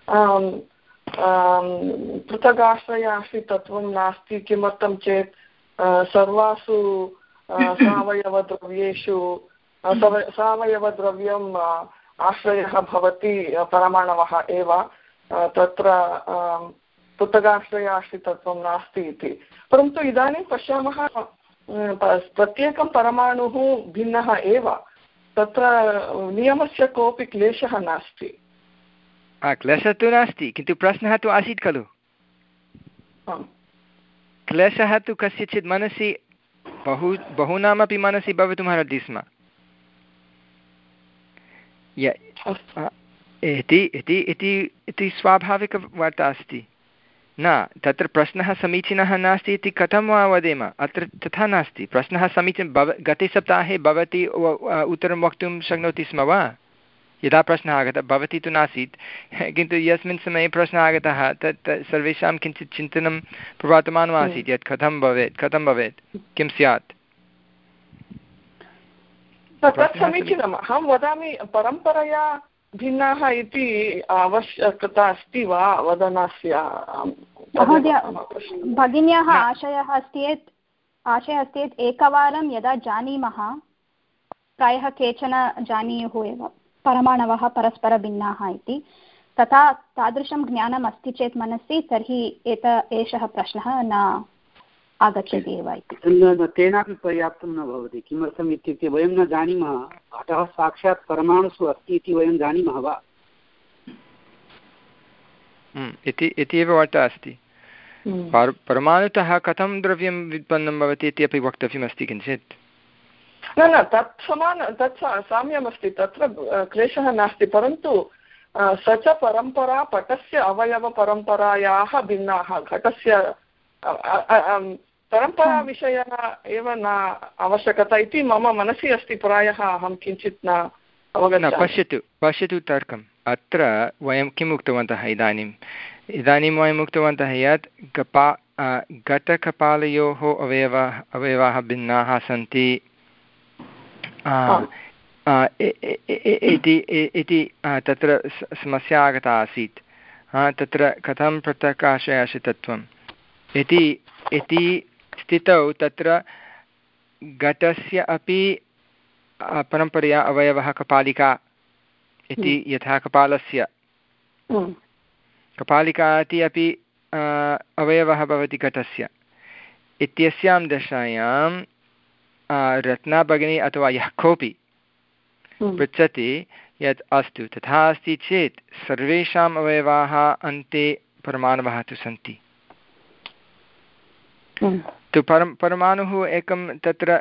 पृथगाश्रयाश्रितत्वं नास्ति, किमर्थं चेत् सर्वासु सावयवद्रव्येषु सावयवद्रव्यम् आश्रयः भवति परमाणवः एव, तत्र पृथगाश्रयाश्रितत्वं नास्ति इति। परन्तु इदानीं पश्यामः प्रत्येकं परमाणुः भिन्नः एव, तत्र नियमस्य कोऽपि क्लेशः नास्ति। क्लेशः तु नास्ति, किन्तु प्रश्नः तु आसीत् खलु। क्लेशः तु कस्यचित् मनसि बहु बहूनामपि मनसि भवितुमर्हति स्म। इति स्वाभाविकवार्ता अस्ति न। तत्र प्रश्नः समीचीनः नास्ति इति कथं वा वदेम? अत्र तथा नास्ति। प्रश्नः समीचीनः भव गते सप्ताहे भवती उत्तरं वक्तुं शक्नोति स्म वा? यदा प्रश्नः आगतः, भवती तु नासीत्, किन्तु यस्मिन् समये प्रश्नः आगतः तत् सर्वेषां किञ्चित् चिन्तनं प्रवर्तमानम् आसीत् यत् कथं भवेत् कथं भवेत् किं स्यात्। तत् समीचीनम्। अहं वदामि परम्परया भिन्नाः इति आवश्यकता अस्ति वा वदनस्य? महोदय, भगिन्याः आशयः अस्ति यत् आशयः अस्ति यत् एकवारं यदा जानीमः, प्रायः केचन जानीयुः एव, परमाणवः परस्परभिन्नाः इति तथा तादृशं ज्ञानम् अस्ति चेत् मनसि तर्हि एत एषः प्रश्नः न आगच्छति एव इति। तेनापि पर्याप्तं न भवति। किमर्थम् इत्युक्ते वयं न जानीमः घटः साक्षात् परमाणुषु अस्ति इति वयं जानीमः वा इति इति एव वार्ता अस्ति। परमाणुतः कथं द्रव्यं व्युत्पन्नं भवति इति अपि वक्तव्यमस्ति किञ्चित्। न न तत् समान तत् साम्यमस्ति, तत्र क्लेशः नास्ति, परन्तु स च परम्परा पटस्य अवयवपरम्परायाः भिन्नाः। घटस्य परम्पराविषयः एव न आवश्यकता इति मम मनसि अस्ति, प्रायः अहं किञ्चित् न अवगच्छामि। पश्यतु पश्यतु तर्कम्। अत्र वयं किम् उक्तवन्तः इदानीम् इदानीं वयम् उक्तवन्तः यत् कपा घटकपालयोः अवयवाः अवयवाः भिन्नाः सन्ति इति तत्र समस्या आगता आसीत्। तत्र कथं पृथकाशयाशितत्वम् इति इति स्थितौ तत्र घटस्य अपि परम्परया अवयवः कपालिका इति यथा कपालस्य कपालिका इति अपि अवयवः भवति घटस्य इत्यस्यां दशायां रत्ना भगिनी अथवा यः कोऽपि पृच्छति यत् अस्तु तथा अस्ति चेत् सर्वेषाम् अवयवाः अन्ते परमाणवः तु सन्ति। तु परं परमाणुः एकं तत्र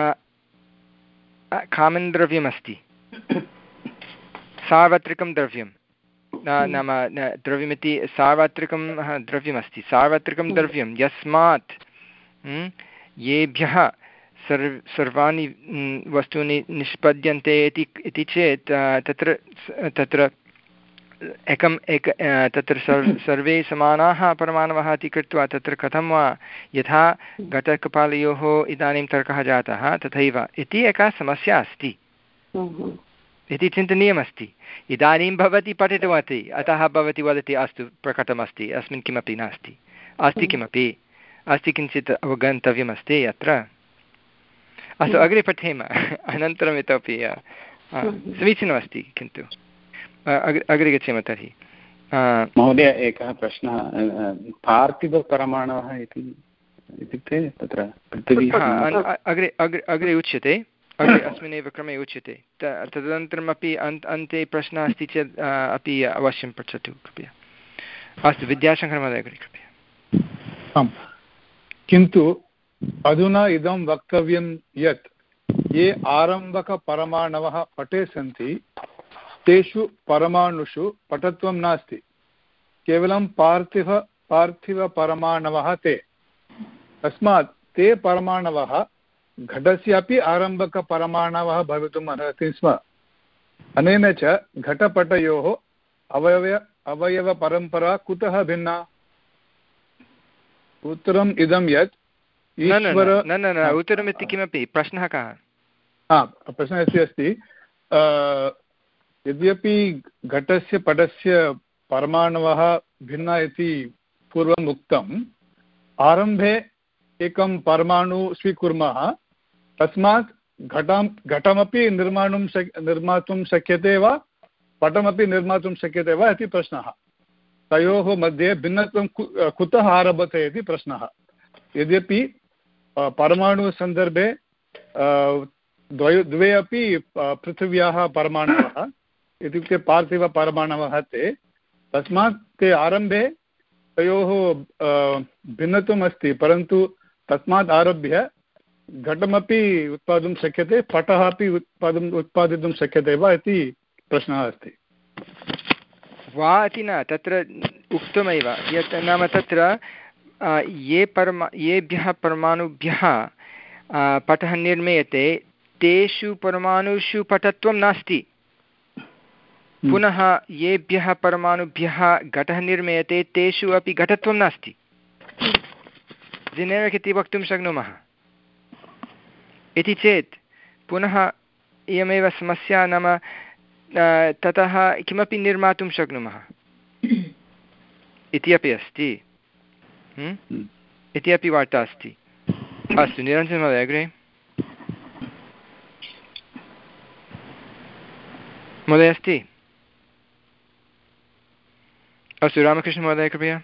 कामन् द्रव्यमस्ति, सार्वत्रिकं द्रव्यं नाम द्रव्यमिति सार्वत्रिकं द्रव्यमस्ति, सार्वत्रिकं द्रव्यं यस्मात् येभ्यः सर्व सर्वाणि वस्तूनि निष्पद्यन्ते इति इति चेत् तत्र तत्र एकम् एक तत्र सर्वे समानाः परमाणवः इति कृत्वा तत्र कथं वा यथा घटकपालयोः इदानीं तर्कः जातः तथैव इति एका समस्या अस्ति इति चिन्तनीयमस्ति। इदानीं भवती पठितवती अतः भवती वदति अस्तु प्रकटमस्ति, अस्मिन् किमपि नास्ति, अस्ति किमपि अस्ति, किञ्चित् अवगन्तव्यमस्ति अत्र। अस्तु अग्रे पठेम, अनन्तरम् इतोपि समीचीनमस्ति। किन्तु अग्रे गच्छेम तर्हि। महोदय एकः प्रश्नः, पार्थिवपरमाणवः इति इत्युक्ते तत्र पृथिवी अग्रे अग्रे अग्रे उच्यते, अग्रे अस्मिन्नेव क्रमे उच्यते। तदनन्तरमपि अन्त अन्ते प्रश्नः अस्ति चेत् अपि अवश्यं पृच्छतु कृपया। अस्तु विद्याशङ्करमहोदय अग्रे कृपया। आम्, किन्तु अधुना इदं वक्तव्यं यत् ये आरम्भकपरमाणवः पटे सन्ति तेषु परमाणुषु पटत्वं नास्ति, केवलं पार्थिव पार्थिवपरमाणवः ते। तस्मात् ते परमाणवः घटस्य अपि आरम्भकपरमाणवः भवितुम् अर्हति स्म। अनेन च घटपटयोः अवयव अवयवपरम्परा कुतः भिन्ना? उत्तरम् इदं यत् ईश्वर न न न उत्तरमिति किमपि प्रश्नः कः? हा, प्रश्नः अस्ति अस्ति यद्यपि घटस्य पटस्य परमाणवः भिन्ना इति पूर्वम् उक्तम्, आरम्भे एकं परमाणु स्वीकुर्मः, तस्मात् घटं घटमपि निर्माणुं शक् निर्मातुं शक्यते वा, पटमपि निर्मातुं शक्यते वा इति प्रश्नः। तयोः मध्ये भिन्नत्वं कुतः आरभते इति प्रश्नः। यद्यपि परमाणुसन्दर्भे द्वय द्वे अपि पृथिव्याः परमाणवः इत्युक्ते पार्थिवपरमाणवः ते, तस्मात् ते आरम्भे तयोः भिन्नत्वम् अस्ति, परन्तु तस्मात् आरभ्य घटमपि उत्पादुं शक्यते, पटः अपि उत्पादुम् उत्पादितुं शक्यते वा इति प्रश्नः अस्ति। वा इति न, तत्र उक्तमेव यत् नाम तत्र ये परमा येभ्यः परमाणुभ्यः पटः निर्मीयते तेषु परमाणुषु पटत्वं नास्ति, पुनः येभ्यः परमाणुभ्यः घटः निर्मीयते तेषु अपि घटत्वं नास्ति। जेनेरिक् इति वक्तुं शक्नुमः। इति चेत् पुनः इयमेव समस्या, नाम ततः किमपि निर्मातुं शक्नुमः इति अपि अस्ति इति अपि वार्ता अस्ति। अस्तु निरञ्जनमहोदय अग्रे। महोदय अस्ति? अस्तु, रामकृष्णमहोदय कृपया।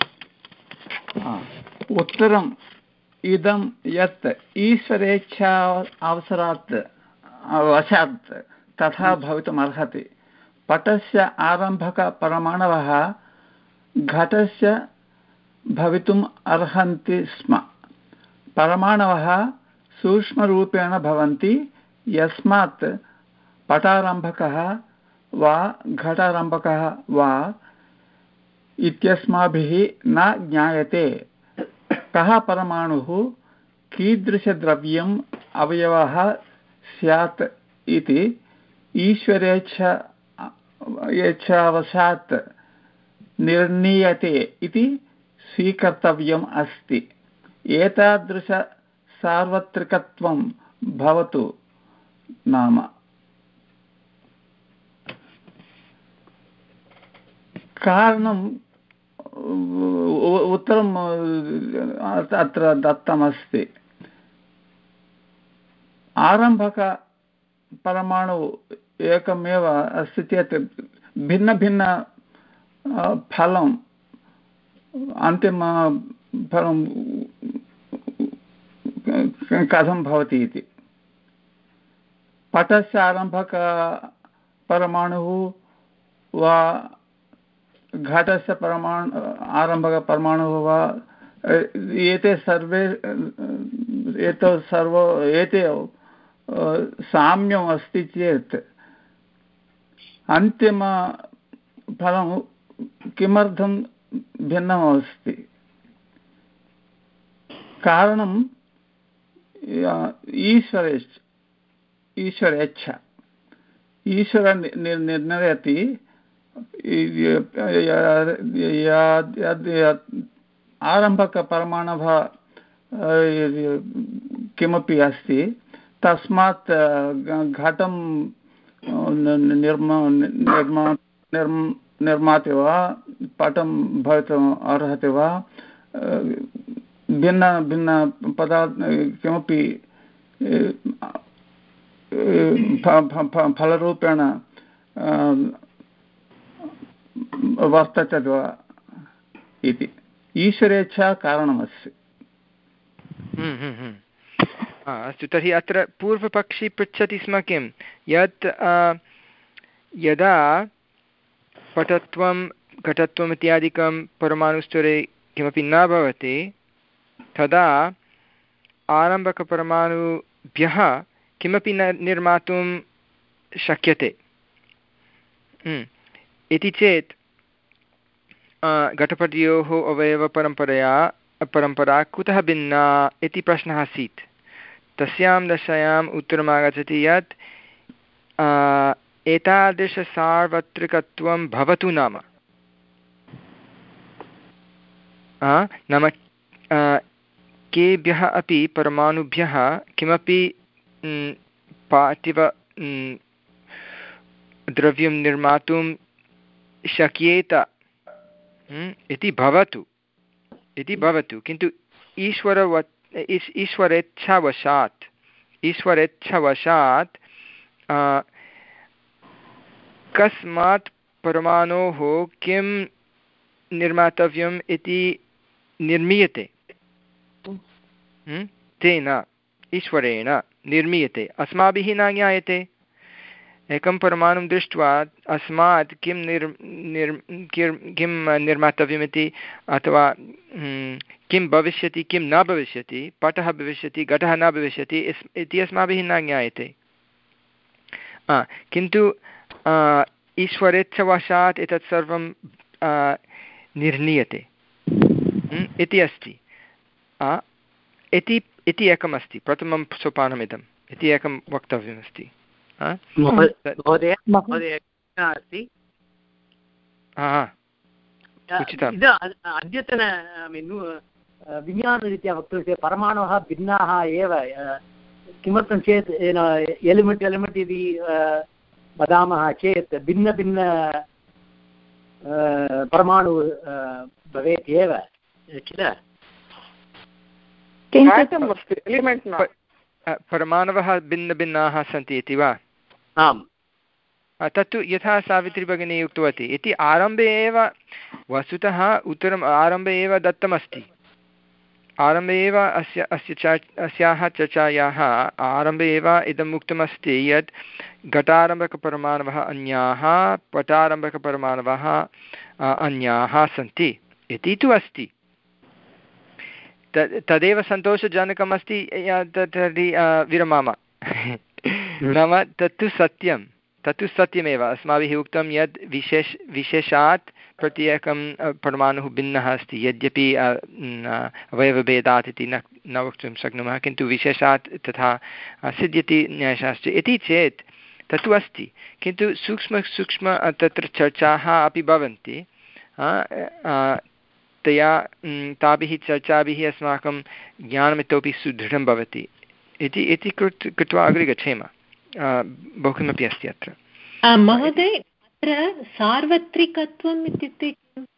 उत्तरम् इदं यत् ईश्वरेच्छा अवसरात् वशात् तथा भवितुमर्हति। पटस्य आरम्भकपरमाणवः घटस्य भवितुम् अर्हन्ति स्म। परमाणवः सूक्ष्मरूपेण भवन्ति यस्मात् पटारम्भकः वा घटारम्भकः वा इत्यस्माभिः न ज्ञायते। कः परमाणुः कीदृशद्रव्यम् अवयवः स्यात् इति ईश्वरेच्छा इच्छावशात् निर्णीयते इति स्वीकर्तव्यम् अस्ति। एतादृश सार्वत्रिकत्वं भवतु नाम कारणम् उत्तरम् अत्र दत्तमस्ति। आरम्भक परमाणु एकमेव अस्ति चेत् भिन्नभिन्न फलम् अन्तिमफलं कथं भवति इति। पटस्य आरम्भक परमाणुः वा घटस्य परमाणु आरम्भकपरमाणुः वा एते सर्वे एतौ सर्व एते साम्यम् अस्ति चेत् अन्तिमफलं किमर्थं भिन्नम् अस्ति? कारणम् ईश्वरेच्छ ईश्वरेच्छा ईश्वर निर्णयति आरम्भकपरमाणवः किमपि अस्ति तस्मात् घटं निर्मा निर्मा निर्माति वा पटं भवितुम् अर्हति वा भिन्न भिन्न पदार्थ किमपि फलरूपेण वर्तते वा इति ईश्वरेच्छा कारणमस्ति। अस्तु, तर्हि अत्र पूर्वपक्षी पृच्छति स्म किं यत् यदा पटत्वं घटत्वम् इत्यादिकं परमाणुस्तरे किमपि न भवति तदा आरम्भकपरमाणुभ्यः किमपि न निर्मातुं शक्यते इति चेत् घटपटयोः अवयवपरम्परया परम्परा कुतः भिन्ना इति प्रश्नः आसीत्। तस्यां दशायाम् उत्तरमागच्छति यत् एतादृशसार्वत्रिकत्वं भवतु नाम नाम केभ्यः अपि परमाणुभ्यः किमपि पार्थिव द्रव्यं निर्मातुं शक्येत इति भवतु इति भवतु किन्तु ईश्वरवत् ईश्वरेच्छावशात् ईश्वरेच्छावशात् कस्मात् परमाणोः किं निर्मातव्यम् इति निर्मीयते तेन ईश्वरेण निर्मीयते। अस्माभिः न ज्ञायते। एकं परमाणुं दृष्ट्वा अस्मात् किं निर् निर् किं निर्मातव्यमिति अथवा किं भविष्यति किं न भविष्यति, पटः भविष्यति घटः न भविष्यति इति अस्माभिः न ज्ञायते। किन्तु ईश्वरेच्छावशात् एतत् सर्वं निर्णीयते इति अस्ति इति इति एकमस्ति। प्रथमं सोपानमिदम् इति एकं वक्तव्यमस्ति। महोदय महोदय अस्ति अद्यतन विज्ञानरीत्या वक्तुं परमाणवः भिन्नाः एव। किमर्थं चेत् एलिमेण्ट् एलिमेण्ट् इति वदामः चेत् भिन्नभिन्न परमाणु भवेत् एव किल। परमाणवः भिन्नभिन्नाः सन्ति इति वा? आम्। तत्तु यथा सावित्री भगिनी उक्तवती इति आरम्भे एव वस्तुतः उत्तरम् आरम्भे एव दत्तमस्ति। आरम्भे एव अस्य अस्य च अस्याः चर्चायाः आरम्भे एव इदम् उक्तमस्ति यत् घटारम्भकपरमाणवः अन्याः पटारम्भकपरमाणवः अन्याः सन्ति इति तु अस्ति। तद् तदेव सन्तोषजनकमस्ति तर्हि विरमामः। नाम तत्तु सत्यं तत्तु सत्यमेव अस्माभिः उक्तं यत् विशेष विशेषात् प्रत्येकं परमाणुः भिन्नः अस्ति यद्यपि अवयवभेदात् इति न न वक्तुं शक्नुमः किन्तु विशेषात् तथा सिद्ध्यति न्यायशास्त्रे इति चेत् तत्तु अस्ति। किन्तु सूक्ष्म सूक्ष्म तत्र चर्चाः अपि भवन्ति। तया ताभिः चर्चाभिः अस्माकं ज्ञानम् इतोपि सुदृढं भवति इति इति कृत्वा अग्रे गच्छेम। बहु किमपि अस्ति अत्र महोदय। अत्र सार्वत्रिकत्वम् इत्युक्ते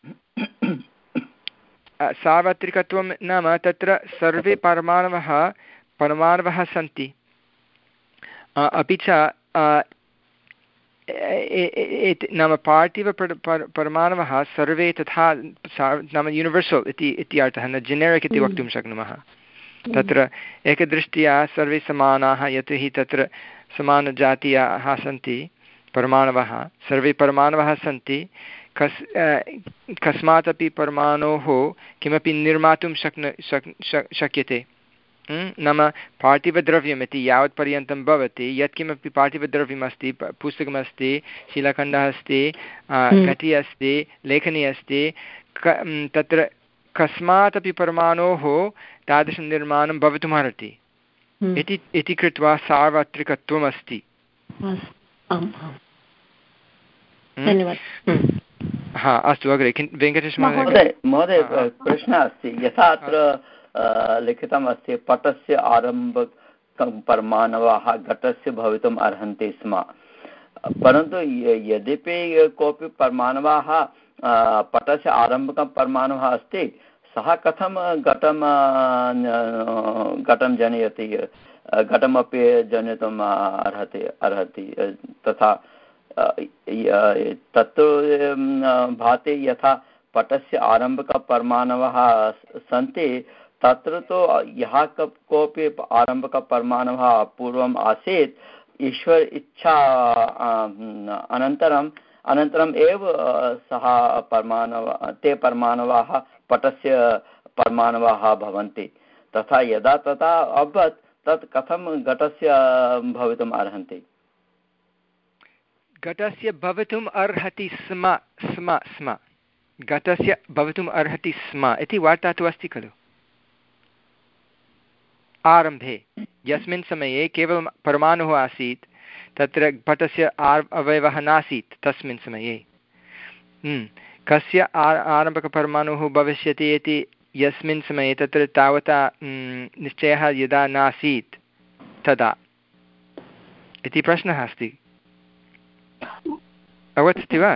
सार्वत्रिकत्वं नाम तत्र सर्वे परमाणवः परमाणवः सन्ति अपि च नाम पार्थिव परमाणवः सर्वे तथा नाम यूनिवर्सल् इति इति अर्थः न जेनेरिक् इति वक्तुं शक्नुमः। तत्र एकदृष्ट्या सर्वे समानाः यतोहि तत्र समानजातीयाः सन्ति परमाणवः सर्वे परमाणवः सन्ति। कस् कस्मात् अपि परमाणोः किमपि निर्मातुं शक्न शक् शक्यते। नाम पार्थिवद्रव्यम् इति यावत्पर्यन्तं भवति यत्किमपि पार्थिवद्रव्यमस्ति पुस्तकमस्ति शिलाखण्डः अस्ति घटी अस्ति लेखनी अस्ति तत्र कस्मात् अपि परमाणोः तादृशं निर्माणं भवितुमर्हति इति इति कृत्वा सार्वत्रिकत्वम् अस्ति। हा अस्तु अग्रे वेङ्कटेश महोदय महोदय प्रश्नः अस्ति यथा अत्र लिखितमस्ति पटस्य आरम्भकं परमाणवः घटस्य भवितुम् अर्हन्ति स्म परन्तु यद्यपि कोऽपि परमाणवः पटस्य आरम्भकं परमाणुः अस्ति सः कथं घटं घटं जनयति घटमपि जनयितुम् अर्हति अर्हति तथा तत्तु भाति यथा पटस्य आरम्भकपरमाणवः सन्ति तत्र तु यः कोऽपि आरम्भकपरमाणवः पूर्वम् आसीत् ईश्वर इच्छा अनन्तरम् अनन्तरम् एव सः परमाणव ते परमाणवः पटस्य परमाणवः भवन्ति तथा यदा तथा अभवत् तत् कथं घटस्य भवितुम् अर्हन्ति। घटस्य भवितुम् अर्हति स्म स्म स्म घटस्य भवितुम् अर्हति स्म इति वार्ता तु अस्ति खलु। आरम्भे यस्मिन् समये केवलं परमाणुः आसीत् तत्र घटस्य अवयवः नासीत् तस्मिन् समये कस्य आरम्भकपरमाणुः भविष्यति इति यस्मिन् समये तत्र तावता निश्चयः यदा नासीत् तदा इति प्रश्नः अस्ति। अवगच्छति वा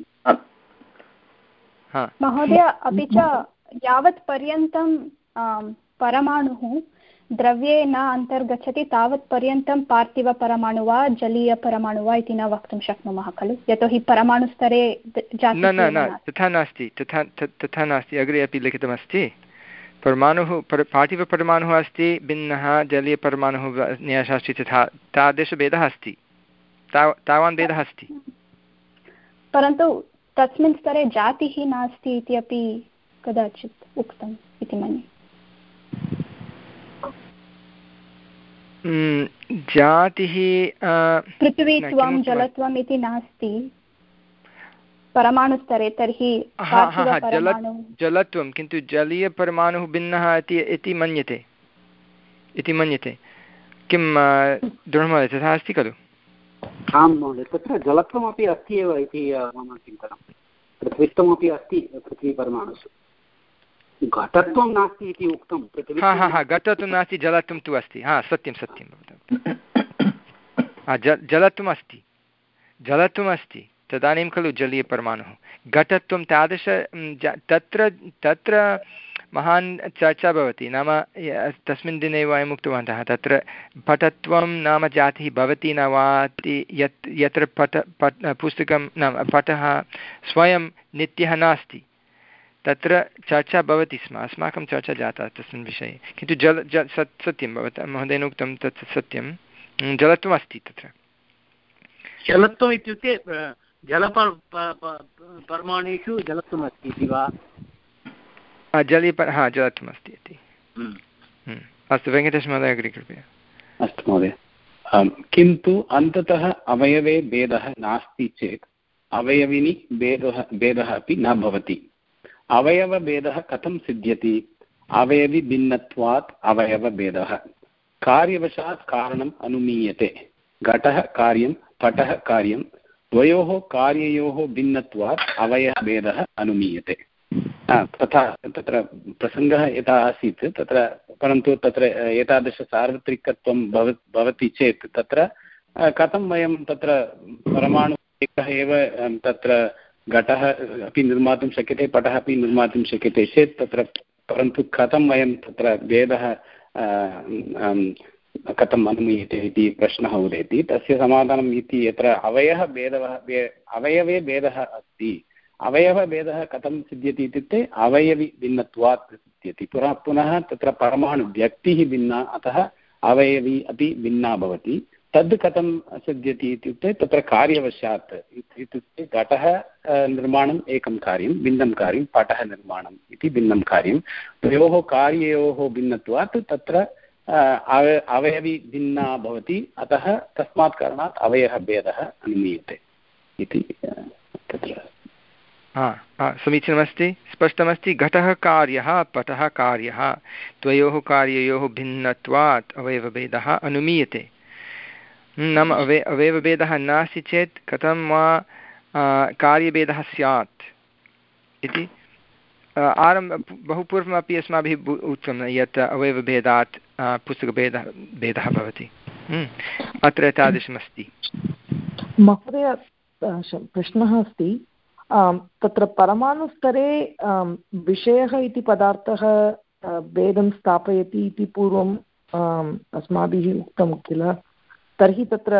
महोदय? अपि च यावत् पर्यन्तं परमाणुः द्रव्ये न अन्तर्गच्छति तावत् पर्यन्तं पार्थिवपरमाणु वा जलीयपरमाणु वा इति न वक्तुं शक्नुमः खलु यतोहि परमाणुस्तरे न न न तथा नास्ति तथा तथा नास्ति। अग्रे अपि लिखितमस्ति परमाणुः पार्थिवपरमाणुः अस्ति भिन्नः जलीयपरमाणुः न्यायशास्त्रे तथा तादृशभेदः अस्ति तावान् भेदः अस्ति परन्तु तस्मिन् स्तरे जातिः नास्ति इति अपि कदाचित् उक्तम् इति मन्ये। जातिः पृथ्वीत्वं जलत्वम् इति नास्ति परमाणुस्तरे तर्हि जलत्वं किन्तु जलीयपरमाणुः भिन्नः इति मन्यते इति मन्यते किं दृढमहोदय तथा अस्ति खलु? आं महोदय तत्र जलत्वमपि अस्ति एव इति मम चिन्तनं पृथ्वीत्वमपि अस्ति पृथ्वीपरमाणुषु घटत्वं नास्ति इति उक्तं। हा हा हा घटत्वं नास्ति जलत्वं तु अस्ति हा सत्यं सत्यं जलत्वम् अस्ति जलत्वम् अस्ति तदानीं खलु जलीयपरमाणुः। घटत्वं तादृश तत्र तत्र महान् चर्चा भवति नाम तस्मिन् दिने वयम् उक्तवन्तः तत्र पठत्वं नाम जातिः भवति न वा इति यत् यत्र पठ पठ पुस्तकं नाम पठः स्वयं नित्यः नास्ति तत्र चर्चा भवति स्म अस्माकं चर्चा जाता तस्मिन् विषये किन्तु जल ज सत् सत्यं भवता महोदयेन उक्तं तत् सत्यं जलत्वम् अस्ति तत्र जलत्वम् इत्युक्ते जलपर परमाणुषु जलत्वम् अस्ति इति वा जले हा जलत्वम् अस्ति इति अस्तु वेङ्कटेशमहोदय अग्रे कृपया अस्तु महोदय किन्तु अन्ततः अवयवे भेदः नास्ति चेत् अवयविनि भेदः भेदः अपि न भवति अवयवभेदः कथं सिद्ध्यति अवयविभिन्नत्वात् अवयवभेदः कार्यवशात् कारणम् अनुमीयते घटः कार्यं पटः कार्यं द्वयोः कार्ययोः भिन्नत्वात् अवयवभेदः अनुमीयते तथा तत्र प्रसङ्गः यथा आसीत् तत्र परन्तु तत्र एतादृशसार्वत्रिकत्वं भव भवति चेत् तत्र कथं वयं तत्र परमाणु एकः एव तत्र घटः अपि निर्मातुं शक्यते पटः अपि निर्मातुं शक्यते चेत् तत्र परन्तु कथं वयं तत्र भेदः कथम् अनुमीयते इति प्रश्नः उदेति तस्य समाधानम् इति यत्र अवयः भेदः अवयवे भेदः अस्ति अवयवभेदः कथं सिद्ध्यति इत्युक्ते अवयविभिन्नत्वात् सिद्ध्यति पुनः पुनः तत्र परमाणुव्यक्तिः भिन्ना अतः अवयवी अपि भिन्ना भवति तद् कथं सिद्ध्यति इत्युक्ते तत्र कार्यवशात् इत्युक्ते घटः निर्माणम् एकं कार्यं भिन्नं कार्यं पटः निर्माणम् इति भिन्नं कार्यं द्वयोः कार्ययोः भिन्नत्वात् तत्र अव अवयवी भिन्ना भवति अतः तस्मात् कारणात् अवयवभेदः अनुमीयते इति तत्र हा समीचीनमस्ति स्पष्टमस्ति घटः कार्यः पटः कार्यः द्वयोः कार्ययोः भिन्नत्वात् अवयवभेदः अनुमीयते नाम अवय अवयवभेदः नास्ति चेत् कथं वा कार्यभेदः स्यात् इति आरम्भ बहु पूर्वमपि अस्माभिः उक्तं यत् अवयवभेदात् पुस्तकभेदः भेदः भवति अत्र तादृशमस्ति महोदय प्रश्नः अस्ति तत्र परमाणुस्तरे विषयः इति पदार्थः भेदं स्थापयति इति पूर्वम् अस्माभिः उक्तं किल तर्हि तत्र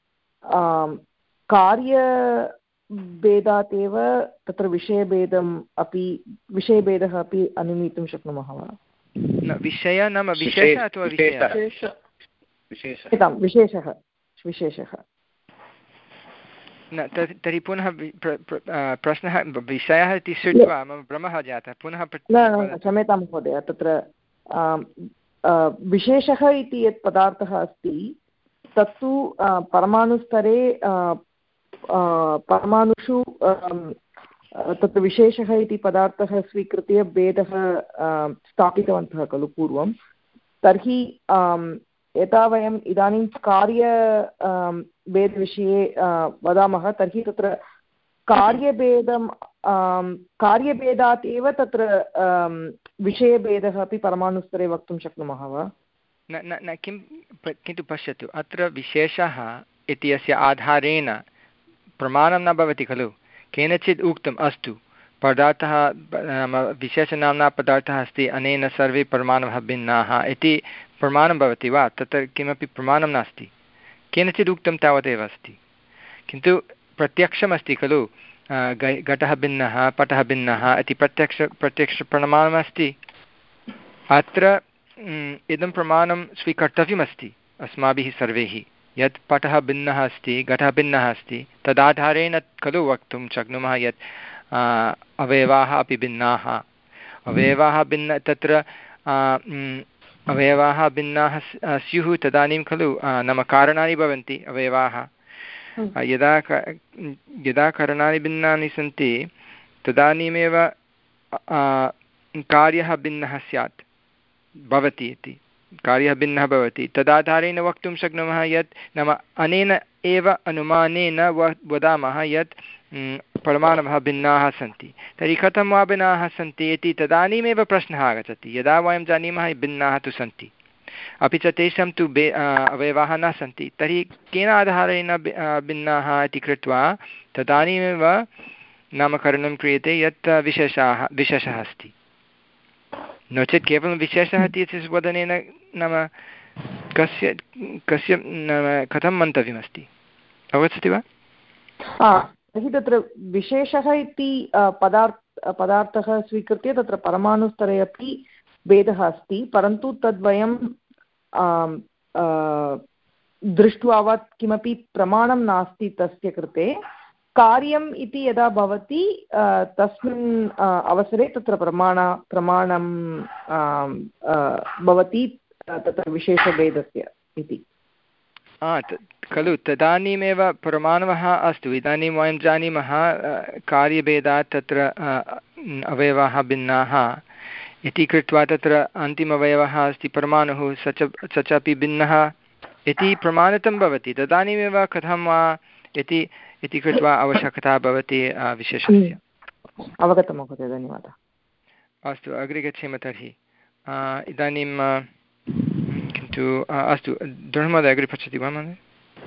कार्यभेदात् एव तत्र विषयभेदम् अपि विषयभेदः अपि अनुमीतुं शक्नुमः वा विषय नाम विशेषः अथवा विशेषः विशेषः विशेषः न तर्हि पुनः प्रश्नः विषयः इति श्रुत्वा मम भ्रमः जातः पुनः क्षम्यतां महोदय तत्र विशेषः इति यत् पदार्थः अस्ति तत्तु परमाणुस्तरे परमाणुषु तत्र विशेषः इति पदार्थः स्वीकृत्य भेदः स्थापितवन्तः खलु पूर्वं तर्हि यदा वयम् इदानीं कार्य भेदविषये वदामः तर्हि तत्र कार्यभेदं कार्यभेदात् एव तत्र विषयभेदः अपि परमाणुस्तरे वक्तुं शक्नुमः वा न न न किं किन्तु पश्यतु अत्र विशेषः इति अस्य आधारेण प्रमाणं न भवति खलु केनचित् उक्तम् अस्तु पदार्थः नाम विशेषनाम्ना पदार्थः अस्ति अनेन सर्वे परमाणवः भिन्नाः इति प्रमाणं भवति वा तत्र किमपि प्रमाणं नास्ति केनचित् उक्तं तावदेव अस्ति किन्तु प्रत्यक्षमस्ति खलु घटः भिन्नः पटः भिन्नः इति प्रत्यक्ष प्रत्यक्षप्रमाणमस्ति अत्र इदं प्रमाणं स्वीकर्तव्यमस्ति अस्माभिः सर्वैः यत् पटः भिन्नः अस्ति घटः भिन्नः अस्ति तदाधारेण खलु वक्तुं शक्नुमः यत् अवयवाः अपि भिन्नाः अवयवाः भिन्न तत्र अवयवाः भिन्नाः स्युः तदानीं खलु नाम कारणानि भवन्ति अवयवाः यदा यदा कारणानि भिन्नानि सन्ति तदानीमेव कार्यः भिन्नः स्यात् भवति इति कार्यः भिन्नः भवति तदाधारेण वक्तुं शक्नुमः यत् नाम अनेन एव अनुमानेन वदामः यत् परमाणवः भिन्नाः सन्ति तर्हि कथं वा भिन्नाः सन्ति इति तदानीमेव प्रश्नः आगच्छति यदा वयं जानीमः भिन्नाः तु सन्ति अपि च तेषां तु बे अवयवाः न सन्ति तर्हि केन आधारेण भिन्नाः इति कृत्वा तदानीमेव नामकरणं क्रियते यत् विशेषाः विशेषः अस्ति नो चेत् केवलं विशेषः इत्यस्य वदनेन नाम कस्य कस्य नाम कथं मन्तव्यमस्ति अवगच्छति वा? तर्हि तत्र विशेषः इति पदार्थ पदार्थः स्वीकृत्य तत्र परमाणुस्तरे अपि भेदः अस्ति, परन्तु तद्वयं दृष्ट्वा वा किमपि प्रमाणं नास्ति तस्य कृते। कार्यम् इति यदा भवति तस्मिन् अवसरे तत्र प्रमाण प्रमाणं भवति तत्र विशेषभेदस्य इति खलु। तदानीमेव परमाणवः अस्तु, इदानीं वयं जानीमः कार्यभेदात् तत्र अवयवाः भिन्नाः इति कृत्वा तत्र अन्तिमवयवः अस्ति परमाणुः, स च स च अपि भिन्नः इति प्रमाणितं भवति। तदानीमेव कथं वा इति इति कृत्वा आवश्यकता भवति विशेषस्य। अवगतं महोदय, धन्यवादः। अस्तु, अग्रे गच्छेम तर्हि। इदानीं किन्तु अस्तु, दृढमहोदय अग्रे पृच्छति वा महोदय?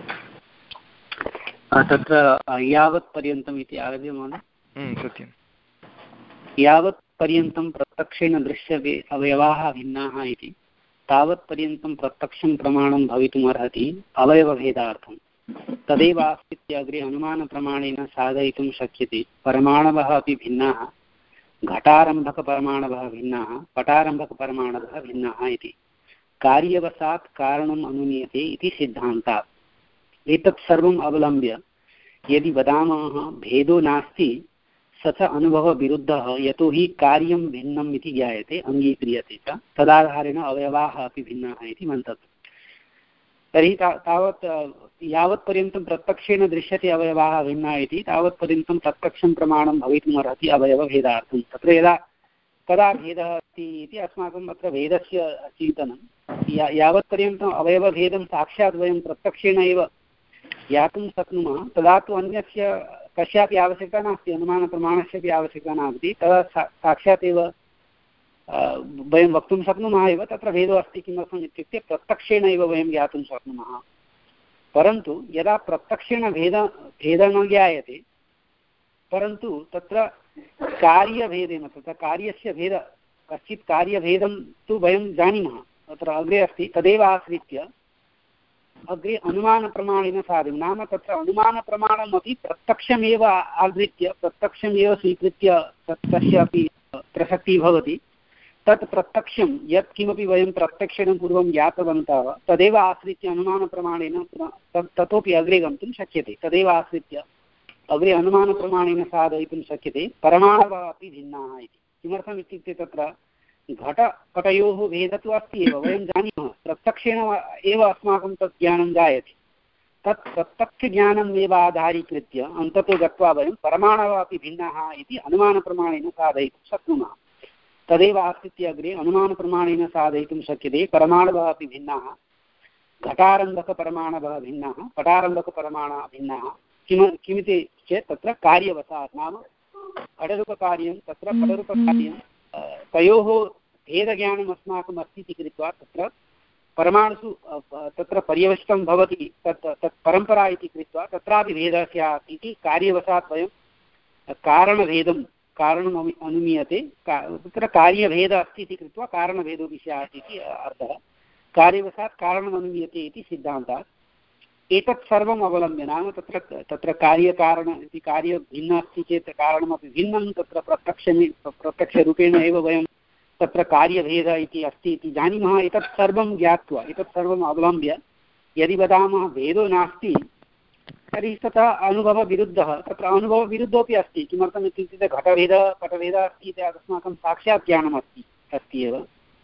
तत्र यावत् पर्यन्तम् इति आरभ्य महोदय। सत्यं। यावत् पर्यन्तं प्रत्यक्षेण दृश्यते अवयवाः भिन्नाः इति तावत् पर्यन्तं प्रत्यक्षं प्रमाणं भवितुमर्हति अवयवभेदार्थं। तदेव आश्रित्य अग्रे अनुमानप्रमाणेन साधयितुं शक्यते। परमाणवः अपि भिन्नाः, घटारम्भकपरमाणवः भिन्नाः, पटारम्भकपरमाणवः भिन्नाः इति। कार्यवशात् कारणम् अनुमीयते इति सिद्धान्तात्। एतत् सर्वम् अवलम्ब्य यदि वदामः भेदो नास्ति स च अनुभवविरुद्धः, यतोहि कार्यं भिन्नम् इति ज्ञायते अङ्गीक्रियते च, तदाधारेण अवयवाः अपि भिन्नाः इति मन्तव्यम्। तर्हि तावत् यावत्पर्यन्तं प्रत्यक्षेण दृश्यते अवयवाः भिन्नाः इति तावत्पर्यन्तं प्रत्यक्षं प्रमाणं भवितुमर्हति अवयवभेदार्थं। तत्र यदा कदा भेदः अस्ति इति अस्माकम् अत्र भेदस्य चिन्तनं। या यावत्पर्यन्तम् अवयवभेदं साक्षात् वयं प्रत्यक्षेण एव ज्ञातुं शक्नुमः तदा तु अन्यस्य कस्यापि आवश्यकता नास्ति, अनुमानप्रमाणस्यापि आवश्यकता नास्ति। तदा सा साक्षात् एव वयं वक्तुं शक्नुमः एव तत्र भेदो अस्ति। किमर्थम् इत्युक्ते प्रत्यक्षेण एव वयं ज्ञातुं शक्नुमः। परन्तु यदा प्रत्यक्षेण भेद भेदः न ज्ञायते, परन्तु तत्र कार्यभेदेन तत्र कार्यस्य भेद कश्चित् कार्यभेदं तु वयं जानीमः, तत्र अग्रे अस्ति। तदेव आश्रित्य अग्रे अनुमानप्रमाणेन साधनं, नाम तत्र अनुमानप्रमाणमपि प्रत्यक्षमेव आधृत्य प्रत्यक्षमेव स्वीकृत्य तस्यापि प्रसक्तिः भवति। तत् प्रत्यक्षं यत् किमपि वयं प्रत्यक्षेण पूर्वं ज्ञातवन्तः तदेव आश्रित्य अनुमानप्रमाणेन ततोपि अग्रे गन्तुं शक्यते। तदेव आश्रित्य अग्रे अनुमानप्रमाणेन साधयितुं शक्यते। परमाणवः अपि भिन्नाः इति। किमर्थम् इत्युक्ते तत्र घटपटयोः भेदः तु अस्ति एव, वयं जानीमः, प्रत्यक्षेण एव अस्माकं तत् ज्ञानं जायते। तत् प्रत्यक्षज्ञानम् एव आधारीकृत्य अन्ततो गत्वा वयं परमाणवः अपि भिन्नाः इति अनुमानप्रमाणेन साधयितुं शक्नुमः। तदेव आश्रित्य अग्रे अनुमानप्रमाणेन साधयितुं शक्यते। परमाणवः अपि भिन्नाः, घटारम्भकपरमाणवः भिन्नाः, पटारम्भकपरमाणवः भिन्नाः। किम किमिति चेत् तत्र कार्यवशात्, नाम पटरूपकार्यं तत्र पटरूपकार्यं तयोः भेदज्ञानम् अस्माकम् अस्ति इति कृत्वा तत्र परमाणुषु तत्र पर्यवसितं भवति। तत् तत् परम्परा इति कृत्वा तत्रापि भेदः स्यात् इति कार्यवशात् वयं कारणभेदं कारणम् अनुमीयते। तत्र कार्यभेदः अस्ति इति कृत्वा कारणभेदोऽपि स्यात् इति अर्थः। कार्यवशात् कारणम् अनुमीयते इति सिद्धान्तात्। एतत् सर्वम् अवलम्ब्य, नाम तत्र तत्र कार्यकारण इति कार्य भिन्नः अस्ति चेत् कारणमपि भिन्नं, तत्र प्रत्यक्षमे प्रत्यक्षरूपेण एव वयं तत्र कार्यभेदः इति अस्ति इति जानीमः। एतत् सर्वं ज्ञात्वा एतत् सर्वम् अवलम्ब्य यदि वदामः भेदो नास्ति तर्हि तथा अनुभवविरुद्धः, तत्र अनुभवविरुद्धोपि अस्ति। किमर्थम् इत्युक्ते घटभेदः पटभेदः अस्ति इति अस्माकं साक्षात् ज्ञानमस्ति अस्ति एव।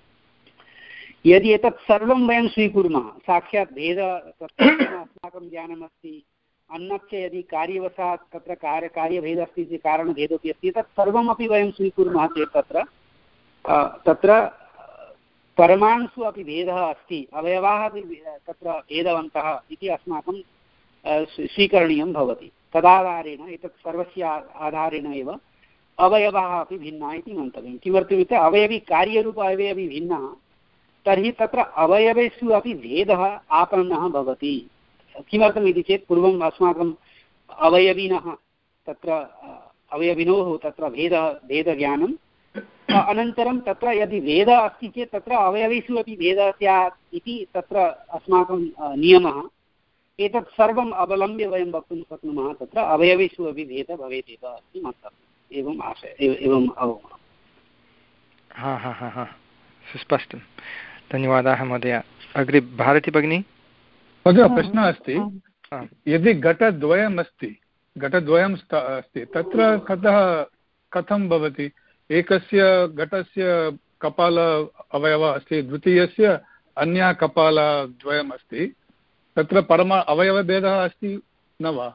यदि एतत् सर्वं वयं स्वीकुर्मः, साक्षात् भेदः अस्माकं ज्ञानमस्ति, अन्यच्च यदि कार्यवशात् तत्र कार्य कार्यभेदः अस्ति इति कारणभेदोऽपि अस्ति, तत् सर्वमपि वयं स्वीकुर्मः चेत् तत्र तत्र परमाणुषु अपि भेदः अस्ति, अवयवाः अपि तत्र भेदवन्तः इति अस्माकं स्वीकरणीयं भवति। तदाधारेण एतत् सर्वस्य आधारेण एव अवयवाः अपि भिन्नाः इति मन्तव्यं। किमर्थमित्युक्ते अवयवी कार्यरूप अवयवी भिन्नः, तर्हि तत्र अवयवेषु अपि भेदः आपन्नः भवति। किमर्थम् इति चेत् पूर्वम् अस्माकम् अवयविनः तत्र अवयविनोः तत्र भेदः भेदज्ञानं अनन्तरं तत्र यदि भेदः अस्ति चेत् तत्र अवयवेषु अपि भेदः स्यात् इति तत्र अस्माकं नियमः। एतत् सर्वम् अवलम्ब्य वयं वक्तुं शक्नुमः तत्र अवयवेषु अपि भेदः भवेत् एव इति मन्तव्यम्। एवम् आशय एवम् अवगमनम्। हा हा हा हा सुस्पष्टं, धन्यवादाः महोदय। अग्रे भारती भगिनी। महोदय प्रश्नः अस्ति, यदि घटद्वयम् अस्ति घटद्वयम् अस्ति तत्र कथं कथं भवति? एकस्य घटस्य कपाल अवयवः अस्ति, द्वितीयस्य अन्या कपालद्वयम् अस्ति, तत्र परमा अवयवभेदः अस्ति न वा?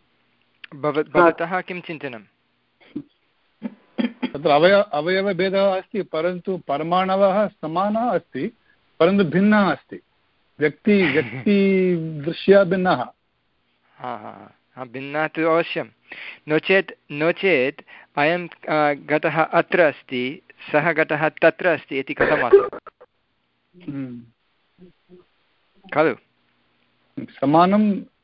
भवतः किं चिन्तनं? तत्र अवय अवयवभेदः अस्ति, परन्तु परमाणवः समानः अस्ति परन्तु भिन्नः अस्ति, व्यक्ति व्यक्तिदृष्ट्या भिन्नः। हा हा हा भिन्नः तु अवश्यं, नो चेत् नो चेत् अयं घटः अत्र अस्ति, सः घटः तत्र अस्ति इति कथम् अस्ति खलु? समानं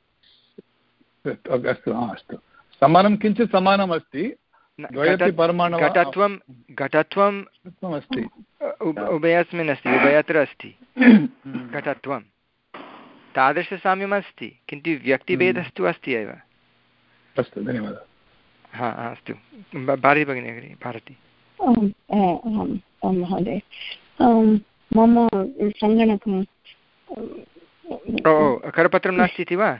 अस्तु अस्तु समानं किञ्चित् समानम् अस्ति, द्वयमपि परमाणवः। घटत्वं घटत्वम् अस्ति, उभयस्मिन् अस्ति, उभयत्र अस्ति घटत्वं, तादृशसाम्यम् अस्ति, किन्तु व्यक्तिभेदस्तु अस्ति एव। अस्तु, धन्यवादः। हा अस्तु, भारती भगिनी अग्रे। भारती। महोदय, मम सङ्गणकं ओ करपत्रं नास्ति इति वा?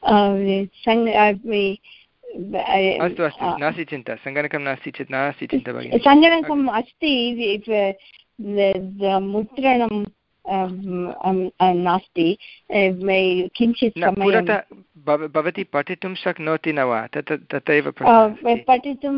अस्तु अस्तु, नास्ति चिन्ता, सङ्गणकं नास्ति चेत् नास्ति चिन्ता भगिनि। सङ्गणकम् अस्ति, मुद्रणं नास्ति, किञ्चित् पुरतः भवती पठितुं शक्नोति न वा? तत् तथैव पठितुं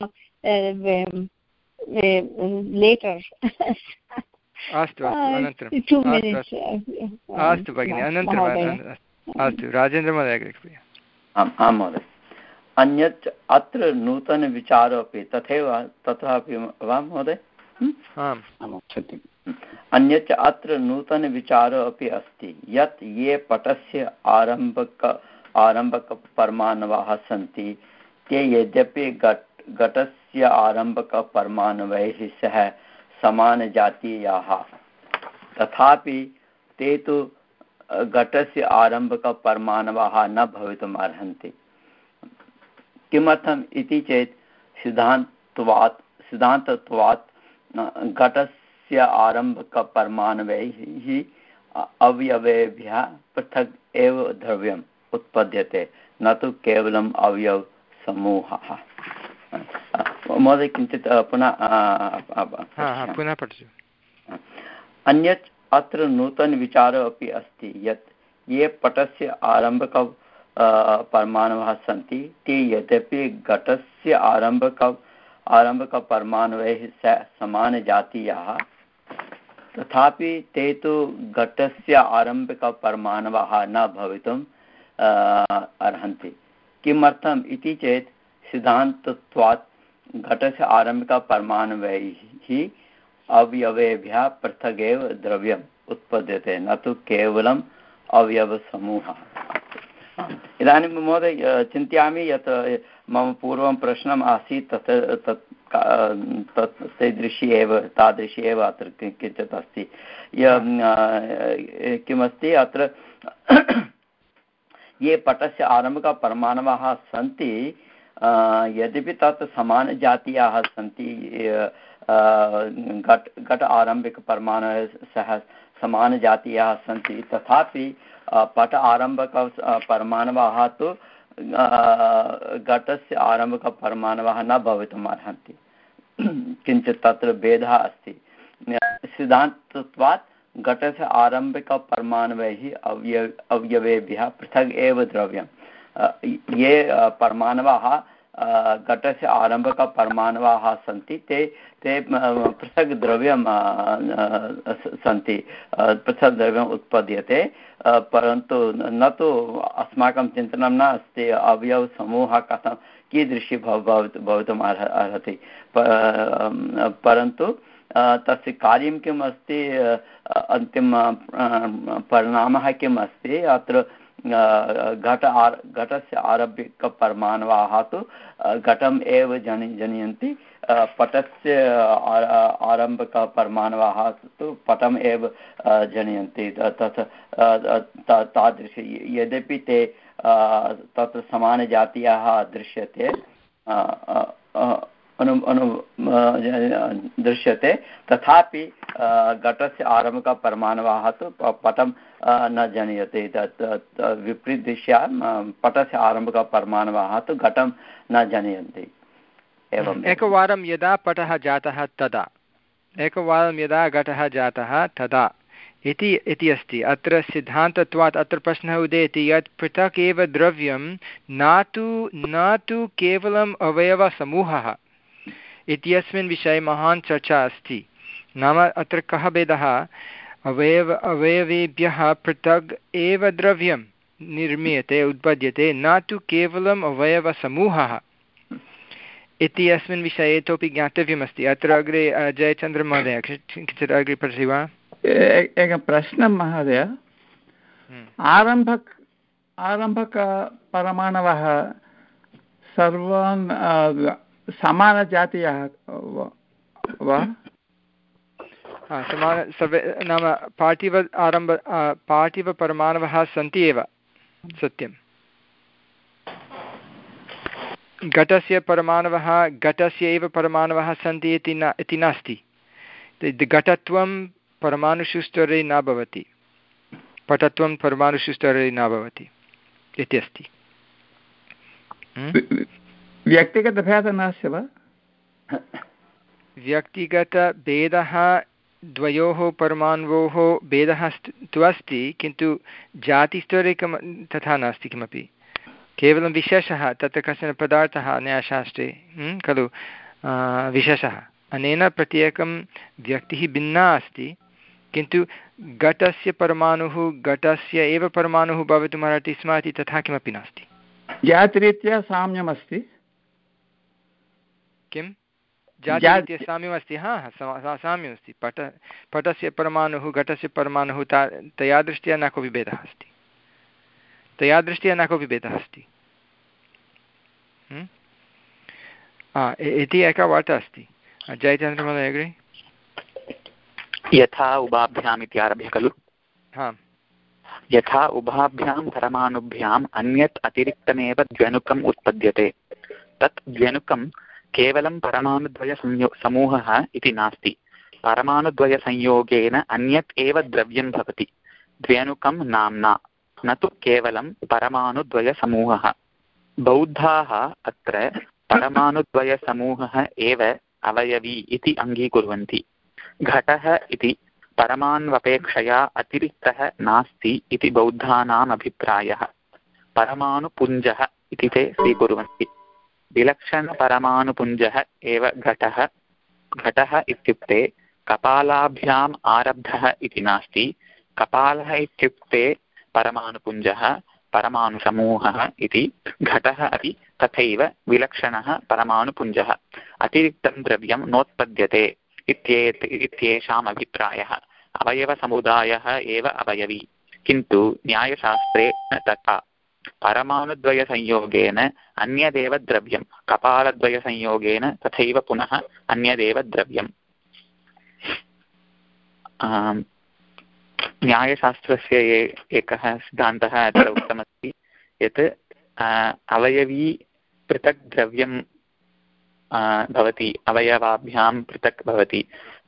लेटर्। अस्तु अनन्तरं अस्तु भगिनि, अनन्तरम् अस्तु राजेन्द्रमहोदय अग्रे कृपया। आम् आं महोदय। अन्यत् अत्र नूतनविचारो अपि तथैव तथापि वा महोदय? आम् सत्यम्। अन्यच्च अत्र नूतनविचारो अपि अस्ति यत् ये पटस्य आरम्भक आरम्भकपरमाणवः सन्ति ते यद्यपि घट घटस्य आरम्भकपरमाणवैः सह समानजातीयाः तथापि ते तु घटस्य आरम्भकपरमाणवः न भवितुम् अर्हन्ति। किमर्थम् इति चेत् सिद्धान्तत्वात् सिद्धान्तत्वात् घटस्य आरम्भकपरमाणवैः अवयवेभ्यः पृथक् एव द्रव्यम् उत्पद्यते, न तु केवलम् अवयवसमूहः। महोदय किञ्चित् पुनः पुनः पठतु। अन्यत् अत्र नूतनविचारो अपि अस्ति यत् ये पटस्य आरम्भक परमाणवः सन्ति ते यद्यपि घटस्य आरम्भक आरम्भकपरमाणवैः सह समानजातीयाः तथापि ते तु घटस्य आरम्भकपरमाणवः न भवितुम् अर्हन्ति। किमर्थम् इति चेत् सिद्धान्तत्वात् घटस्य आरम्भकपरमाणवैः अवयवेभ्यः पृथगेव द्रव्यम् उत्पद्यते, न तु केवलम् अवयवसमूहः। इदानीं महोदय चिन्तयामि यत् मम पूर्वं प्रश्नम् आसीत् तत् तत् तादृशी एव तादृशी एव अत्र किञ्चित् अस्ति। किमस्ति अत्र ये पटस्य आरम्भकपरमाणवः सन्ति यद्यपि तत् समानजातीयाः सन्ति, घट घट आरम्भिकपरमाणवः सह समानजातीयाः सन्ति, तथापि पट आरम्भक परमाणवः तु घटस्य आरम्भकपरमाणवः न भवितुम् अर्हन्ति। किञ्चित् तत्र भेदः अस्ति। सिद्धान्तत्वात् घटस्य आरम्भिकपरमाणवैः अवयव अवयवेभ्यः पृथक् एव द्रव्यं। ये परमाणवः घटस्य आरम्भकपरमाणवः सन्ति ते ते पृथक् द्रव्यं सन्ति, पृथक् द्रव्यम् उत्पद्यते, परन्तु न तु अस्माकं चिन्तनं न अस्ति अवयवसमूहः कथं कीदृशी भव भवितुम् अर्ह अर्हति, परन्तु तस्य कार्यं किम् अस्ति, अन्तिम परिणामः किम् अस्ति, अत्र घट आर घटस्य आरभ्यकपरमाणवाः तु घटम् एव जनि जनयन्ति पटस्य आरम्भकपरमाणवाः तु पटम् एव जनयन्ति तत् तादृश यद्यपि ते तत्र समानजातीयाः दृश्यते अनु अनु दृश्यते तथापि घटस्य आरम्भकपरमाणवाः तु पटं न जनयते तत् विपरीतदिश्यां पटस्य आरम्भकपरमाणवाः तु घटं न जनयन्ति एवम् एकवारं यदा पटः जातः तदा एकवारं यदा घटः जातः तदा इति इति अस्ति अत्र सिद्धान्तत्वात् अत्र प्रश्नः उदेति यत् पृथक् एव द्रव्यं न तु न तु केवलम् अवयवसमूहः इत्यस्मिन् विषये महान् चर्चा अस्ति नाम अत्र कः भेदः अवयव अवयवेभ्यः पृथक् एव द्रव्यं निर्मीयते उत्पद्यते न तु केवलम् अवयवसमूहः इति अस्मिन् विषये इतोपि ज्ञातव्यमस्ति अत्र अग्रे जयचन्द्रमहोदय किञ्चित् अग्रे पठति वा एकः प्रश्नः महोदय आरम्भक आरम्भकपरमाणवः सर्वान् समानजातीयः वा समान सर्वे नाम पार्थिव आरम्भ पार्थिवपरमाणवः सन्ति एव सत्यं घटस्य परमाणवः घटस्य एव परमाणवः सन्ति इति न इति नास्ति घटत्वं परमाणुषु स्तरे न भवति पटत्वं परमाणुषु स्तरे न भवति इति अस्ति व्यक्तिगतभेदः नास्ति वा व्यक्तिगतभेदः द्वयोः परमाणोः भेदः तु अस्ति किन्तु जातिस्तरे कम तथा नास्ति किमपि केवलं विशेषः तत्र कश्चन पदार्थः न्यायशास्त्रे खलु विशेषः अनेन प्रत्येकं व्यक्तिः भिन्ना अस्ति किन्तु घटस्य परमाणुः घटस्य एव परमाणुः भवितुमर्हति स्म इति तथा किमपि नास्ति जातिरीत्या साम्यमस्ति किं जातिरीत्या साम्यमस्ति हा साम्यमस्ति पट पटस्य परमाणुः घटस्य परमाणुः ता तया दृष्ट्या न कोऽपि भेदः अस्ति तया दृष्ट्या न कोऽपि भेदः अस्ति इति एका वार्ता अस्ति जयचन्द्रमहोदय अग्रे यथा उभाभ्याम् इति आरभ्य खलु हा यथा उभाभ्यां परमाणुभ्याम् अन्यत् अतिरिक्तमेव द्व्यणुकम् उत्पद्यते तत् द्व्यणुकं केवलं परमाणुद्वयसंयो समूहः इति नास्ति परमाणुद्वयसंयोगेन अन्यत् एव द्रव्यं भवति द्व्यणुकं नाम्ना न तु केवलं परमाणुद्वयसमूहः बौद्धाः अत्र परमाणुद्वयसमूहः एव अवयवी इति अङ्गीकुर्वन्ति घटः इति परमाण्वपेक्षया अतिरिक्तः नास्ति इति बौद्धानाम् अभिप्रायः परमाणुपुञ्जः इति ते स्वीकुर्वन्ति विलक्षणपरमाणुपुञ्जः एव घटः घटः इत्युक्ते कपालाभ्याम् आरब्धः इति नास्ति कपालः इत्युक्ते परमाणुपुञ्जः परमाणुसमूहः इति घटः अपि तथैव विलक्षणः परमाणुपुञ्जः अतिरिक्तं द्रव्यं नोत्पद्यते इत्येत इत्येषाम् अभिप्रायः अवयवसमुदायः एव अवयवी किन्तु न्यायशास्त्रे न तथा परमाणुद्वयसंयोगेन अन्यदेव द्रव्यं कपालद्वयसंयोगेन तथैव पुनः अन्यदेव द्रव्यम् न्यायशास्त्रस्य एकः सिद्धान्तः अत्र उक्तमस्ति यत् अवयवी पृथक् द्रव्यं भवति अवयवाभ्यां पृथक् भवति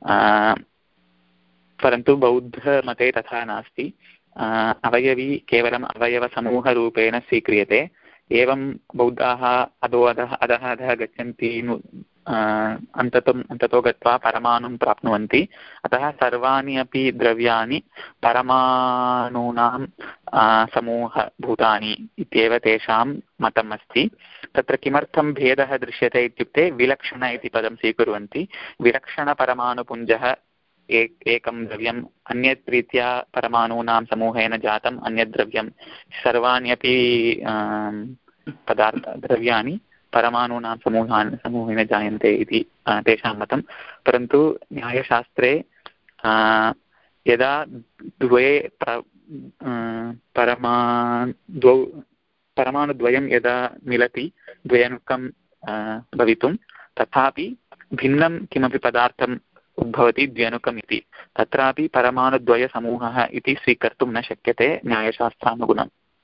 परन्तु बौद्धमते तथा नास्ति अवयवी केवलम् अवयवसमूहरूपेण स्वीक्रियते एवं बौद्धाः अधो अधः अधः अधः गच्छन्ति अन्ततम् अन्ततो गत्वा परमाणुं प्राप्नुवन्ति अतः सर्वाणि अपि द्रव्याणि परमाणूनां समूहभूतानि इत्येव तेषां मतम् अस्ति तत्र किमर्थं भेदः दृश्यते इत्युक्ते विलक्षण इति पदं स्वीकुर्वन्ति विलक्षणपरमाणुपुञ्जः एकं द्रव्यम् अन्यत् रीत्या परमाणूनां समूहेन जातम् अन्यत् द्रव्यं सर्वाणि अपि पदार्थ द्रव्याणि परमाणूनां समूहान् समूहेन जायन्ते इति तेषां मतं परन्तु न्यायशास्त्रे यदा द्वे परमा द्वौ परमाणुद्वयं यदा मिलति द्वयनुकं भवितुं तथापि भिन्नं किमपि पदार्थम् उद्भवति द्व्यनुकम् इति तत्रापि परमाणुद्वयसमूहः इति स्वीकर्तुं न शक्यते न्यायशास्त्रानुगुणम्।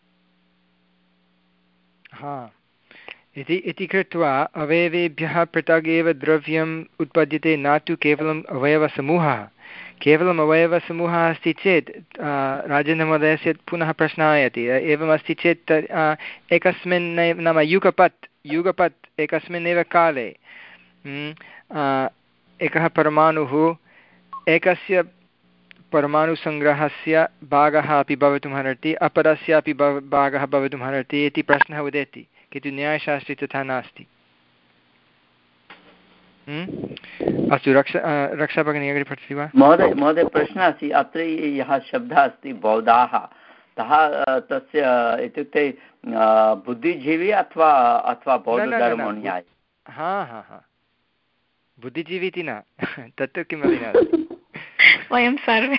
हा इति इति कृत्वा अवयवेभ्यः पृथगेव द्रव्यम् उत्पद्यते न तु केवलम् अवयवसमूहः। केवलम् अवयवसमूहः अस्ति चेत् राजेन्द्रमहोदयस्य पुनः प्रश्नः आयाति एवमस्ति चेत् एकस्मिन्नेव नाम युगपत् युगपत् एकस्मिन्नेव काले एकः परमाणुः एकस्य परमाणुसङ्ग्रहस्य भागः अपि भवितुम् अर्हति अपरस्यापि भागः भवितुम् अर्हति इति प्रश्नः उदेति किन्तु न्यायशास्त्रे तथा नास्ति। अस्तु रक्षा रक्षा भगिनी अग्रे पठति वा? महोदय महोदय प्रश्नः अस्ति अत्र यः शब्दः अस्ति बौद्धाः सः तस्य इत्युक्ते बुद्धिजीवी अथवा अथवा बौद्धधर्मानुयायी? हा हा हा बुद्धिजीवी इति न तत्तु किमपि नास्ति वयं सर्वे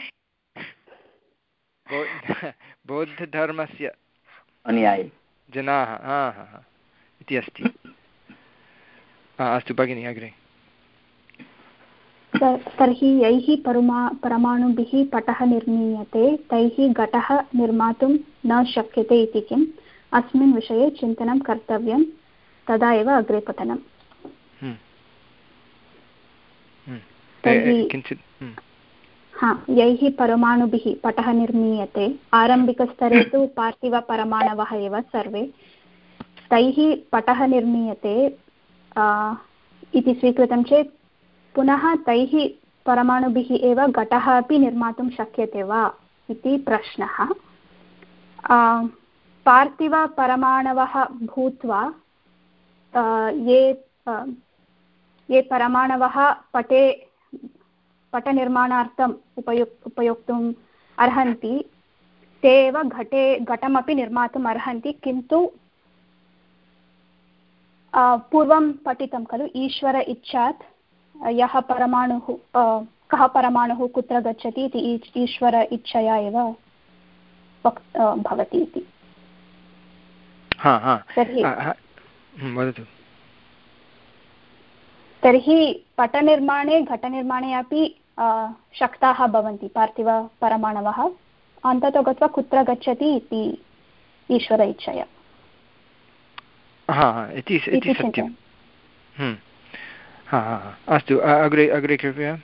बौद्धधर्मस्य अनुयायी जनाः हा हा हा इति अस्ति। अस्तु भगिनी अग्रे। तर्हि यैः परमा परमाणुभिः पटः निर्मीयते तैः घटः निर्मातुं न शक्यते इति किम्? अस्मिन् विषये चिन्तनं कर्तव्यं तदा एव अग्रे पठनम्। हा यैः परमाणुभिः पटः निर्मीयते आरम्भिकस्तरे तु पार्थिवपरमाणवः एव सर्वे तैः पटः निर्मीयते इति स्वीकृतं चेत् पुनः तैः परमाणुभिः एव घटः अपि निर्मातुं शक्यते वा इति प्रश्नः। पार्थिवपरमाणवः भूत्वा ये ये परमाणवः पटे पटनिर्माणार्थम् उपयुक् उपयोक्तुम् अर्हन्ति ते एव घटे घटमपि निर्मातुम् अर्हन्ति किन्तु पूर्वं पठितं खलु ईश्वर इच्छात् यः परमाणुः कः परमाणुः कुत्र गच्छति इति ईश्वर इच्छया एव भवति इति। तर्हि पटनिर्माणे घटनिर्माणे अपि शक्ताः भवन्ति पार्थिवपरमाणवः अन्ततो गत्वा कुत्र गच्छति इति ईश्वर इच्छया। इति सत्यं। अस्तु अग्रे अग्रे कृपया।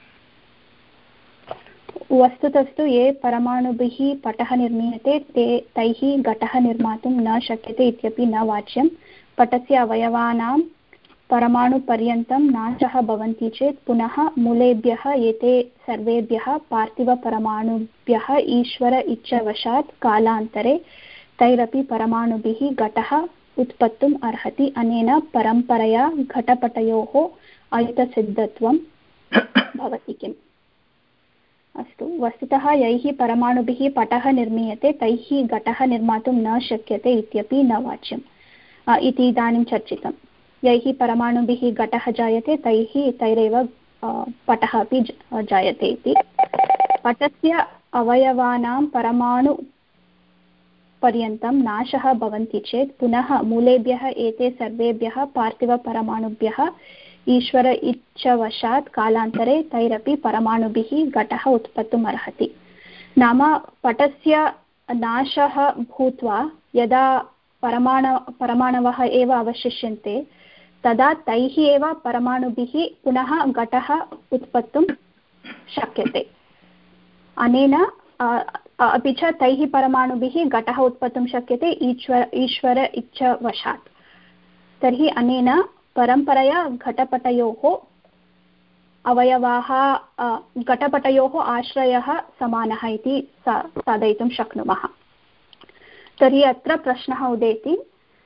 वस्तुतस्तु ये परमाणुभिः पटः निर्मीयते ते तैः घटः निर्मातुं न शक्यते इत्यपि न वाच्यं। पटस्य अवयवानां परमाणुपर्यन्तं नाशः भवन्ति चेत् पुनः मूलेभ्यः एते सर्वेभ्यः पार्थिवपरमाणुभ्यः ईश्वर इच्छावशात् कालान्तरे तैरपि परमाणुभिः घटः उत्पत्तुम् अर्हति। अनेन परम्परया घटपटयोः अयुतसिद्धत्वं भवति किम्? अस्तु वस्तुतः यैः परमाणुभिः पटः निर्मीयते तैः घटः निर्मातुं न शक्यते इत्यपि न वाच्यम् इति इदानीं चर्चितं। यैः परमाणुभिः घटः जायते तैः तैरेव पटः अपि जायते इति। पटस्य अवयवानां परमाणु पर्यन्तं नाशः भवन्ति चेत् पुनः मूलेभ्यः एते सर्वेभ्यः पार्थिवपरमाणुभ्यः ईश्वर इच्छावशात् कालान्तरे तैरपि परमाणुभिः घटः उत्पत्तुम् अर्हति। नाम पटस्य नाशः भूत्वा यदा परमाण परमाणवः एव अवशिष्यन्ते तदा तैः एव परमाणुभिः पुनः घटः उत्पत्तुं शक्यते। अनेन अपि च तैः परमाणुभिः घटः उत्पत्तुं शक्यते ईश्वर ईश्वर इच्छावशात्। तर्हि अनेन परम्परया घटपटयोः अवयवाः घटपटयोः आश्रयः समानः इति साधयितुं शक्नुमः। तर्हि अत्र प्रश्नः उदेति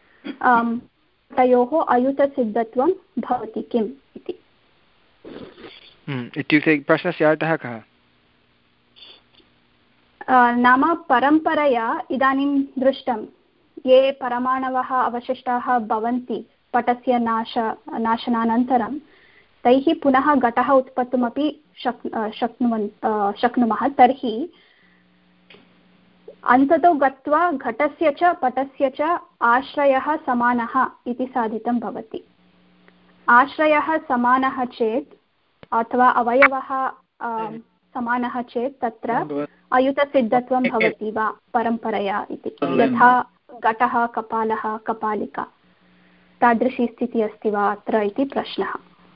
तयोः अयुतसिद्धत्वं भवति किम् इति। इत्युक्ते प्रश्नस्य अर्थः कः? नाम परम्परया इदानीं दृष्टं ये परमाणवः अवशिष्टाः भवन्ति पटस्य नाश नाशनानन्तरं तैः पुनः घटः उत्पत्तुमपि शक् शक्नुवन् शक्नुमः। तर्हि अन्ततो गत्वा घटस्य च पटस्य च आश्रयः समानः इति साधितं भवति। आश्रयः समानः चेत् अथवा अवयवः समानः चेत् तत्र अयुतसिद्धत्वं भवति वा परम्परया इति, यथा घटः कपालः कपालिका तादृशी स्थितिः अस्ति वा अत्र इति प्रश्नः।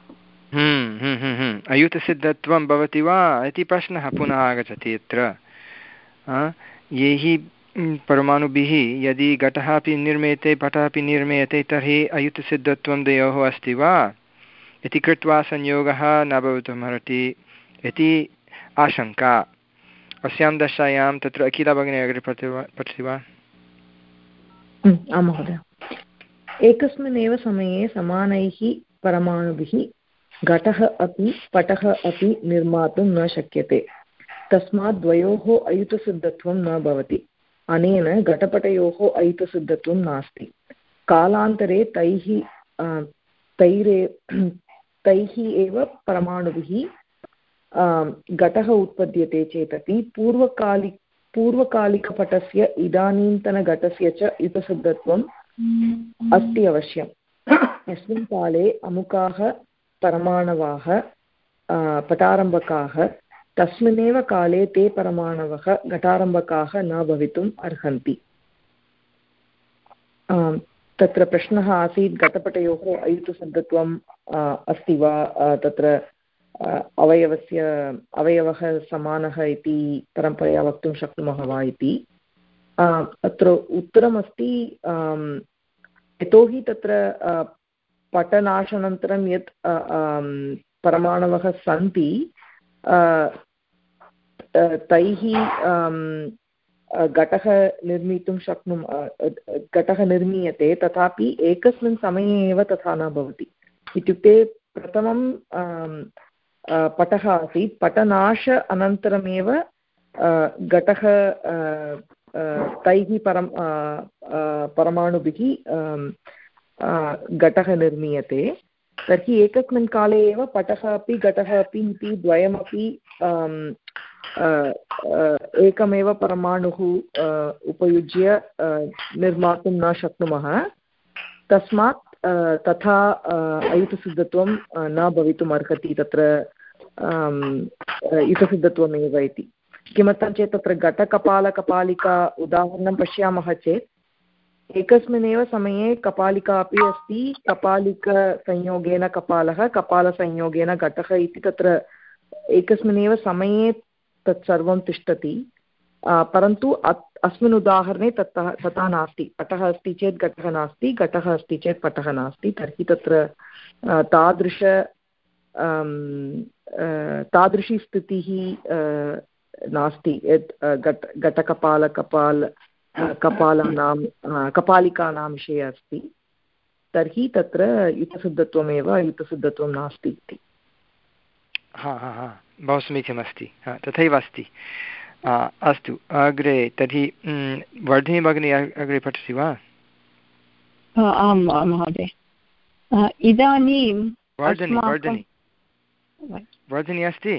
अयुतसिद्धत्वं भवति वा इति प्रश्नः पुनः आगच्छति अत्र। यैः परमाणुभिः यदि घटः अपि निर्मीयते पटः अपि निर्मीयते तर्हि अयुतसिद्धत्वं द्वयोः अस्ति वा इति कृत्वा संयोगः न भवितुमर्हति इति आशङ्का। अस्यां दशायां तत्र अखिला भगिनी अग्रे पठति वा? आं महोदय। एकस्मिन्नेव समये समानैः परमाणुभिः घटः अपि पटः अपि निर्मातुं न शक्यते, तस्मात् द्वयोः अयुतसिद्धत्वं न भवति। अनेन घटपटयोः अयुतसिद्धत्वं नास्ति। कालान्तरे तैः तैरे तैः एव परमाणुभिः घटः उत्पद्यते चेदपि पूर्वकालि पूर्वकालिकपटस्य इदानीन्तनघटस्य च युतसिद्धत्वम् अस्ति अवश्यम्। यस्मिन् काले अमुकाः परमाणवः पटारम्भकाः तस्मिन्नेव काले ते परमाणवः घटारम्भकाः न भवितुम् अर्हन्ति। तत्र प्रश्नः आसीत् घटपटयोः अयुतसिद्धत्वम् अस्ति वा, तत्र अवयवस्य अवयवः समानः इति परम्परया वक्तुं शक्नुमः वा इति। अत्र उत्तरमस्ति यतोहि तत्र पटनाशानन्तरं यत् परमाणवः सन्ति तैः घटः निर्मीतुं शक्नुमः घटः निर्मीयते, तथापि एकस्मिन् समये एव तथा न भवति। इत्युक्ते प्रथमं पटः आसीत्, पटनाश अनन्तरमेव घटः तैः परं परमाणुभिः घटः निर्मीयते। तर्हि एकस्मिन् काले एव पटः अपि घटः अपि इति द्वयमपि एकमेव परमाणुः उपयुज्य निर्मातुं न शक्नुमः, तस्मात् तथा अयुतसिद्धत्वं न भवितुम् अर्हति तत्र युतसिद्धत्वमेव इति। किमर्थं चेत् तत्र घटकपालकपालिका उदाहरणं पश्यामः चेत् एकस्मिन्नेव समये कपालिका अपि अस्ति, कपालिकसंयोगेन कपालः कपालसंयोगेन घटः इति तत्र एकस्मिन्नेव समये तत्सर्वं तिष्ठति। परन्तु अस्मिन् उदाहरणे तथा तथा नास्ति। पटः अस्ति चेत् घटः नास्ति, घटः अस्ति चेत् पटः नास्ति। तर्हि तत्र तादृश तादृशी स्थितिः नास्ति यत् घट घटकपालकपाल कपालानां कपालिकानां विषये अस्ति। तर्हि तत्र युतसिद्धत्वमेव युतसिद्धत्वं नास्ति इति। हा हा हा बहु समीचीनमस्ति। तथैव अस्ति। अस्तु अग्रे तर्हि वर्धिनी भगिनी अग्रे पठति वा? आं महोदय। इदानीं वर्धिनी वर्धिनी वर्धिनी अस्ति?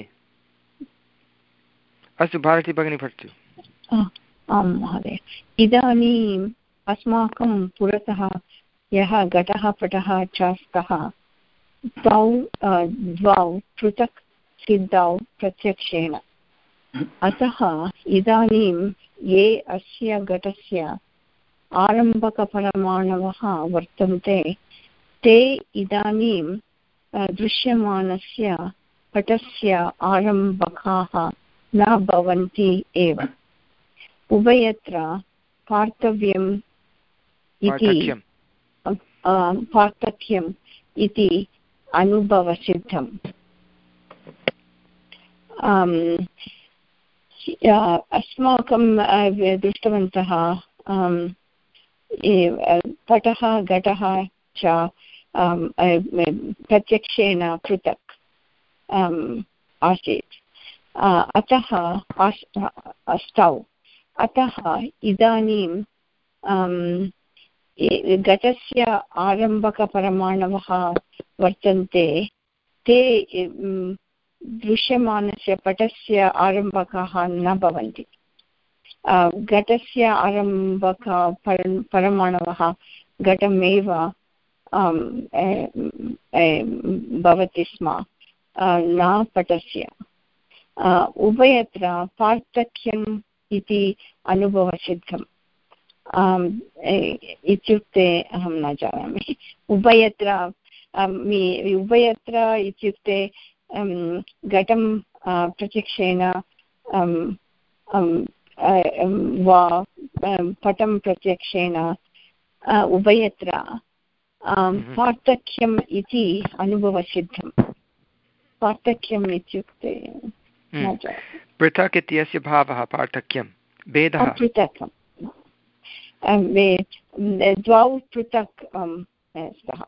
अस्तु भारती भगिनी पठतु। आं महोदय। इदानीम् अस्माकं पुरतः यः घटः पटः च स्तः द्वौ द्वौ पृथक् सिद्धौ प्रत्यक्षेण। अतः इदानीं ये अस्य घटस्य आरम्भकपरमाणवः वर्तन्ते ते इदानीं दृश्यमानस्य पटस्य आरम्भकाः न भवन्ति एव। उभयत्र पार्थक्यम् इति पार्थक्यम् इति अनुभवसिद्धम्। अस्माकं दृष्टवन्तः पटः घटः च प्रत्यक्षेण पृथक् आसीत्। अतः अष्टौ अतः इदानीं घटस्य आरम्भकपरमाणवः वर्तन्ते ते दृश्यमानस्य पटस्य आरम्भकाः न भवन्ति। घटस्य आरम्भक परमाणवः घटमेव भवति स्म, न पटस्य। उभयत्र पार्थक्यम् इति अनुभवसिद्धम् इत्युक्ते अहं न जानामि। उभयत्र उभयत्र इत्युक्ते घटं प्रत्यक्षेण वा पटं प्रत्यक्षेण उभयत्र पार्थक्यम् इति अनुभवसिद्धम्। पार्थक्यम् इत्युक्ते पृथक् इत्यस्य भावः पार्थक्यं, भेदः। पृथक् द्वौ पृथक् स्तः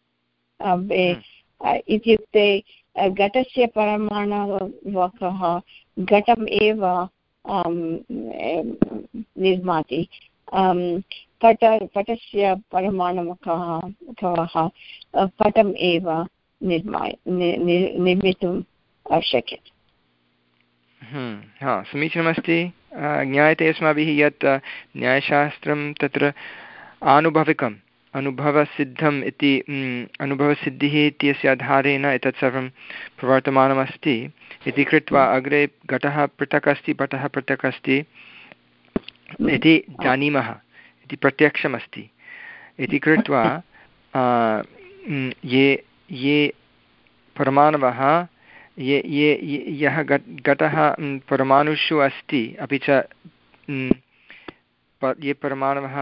इत्युक्ते घटस्य परमाणवकः घटम् एव निर्माति, पट पटस्य परमाणवकः पटम् एव निर्माय निर्मितुं शक्यते। हा, समीचीनमस्ति। ज्ञायते अस्माभिः यत् न्यायशास्त्रं तत्र आनुभविकम् अनुभवसिद्धम् इति अनुभवसिद्धिः इत्यस्य आधारेण एतत् सर्वं प्रवर्तमानमस्ति इति कृत्वा अग्रे घटः पृथक् अस्ति पटः पृथक् अस्ति इति जानीमः इति प्रत्यक्षमस्ति इति कृत्वा ये ये परमाणवः ये ये यः घटः परमाणुषु अस्ति अपि च ये परमाणवः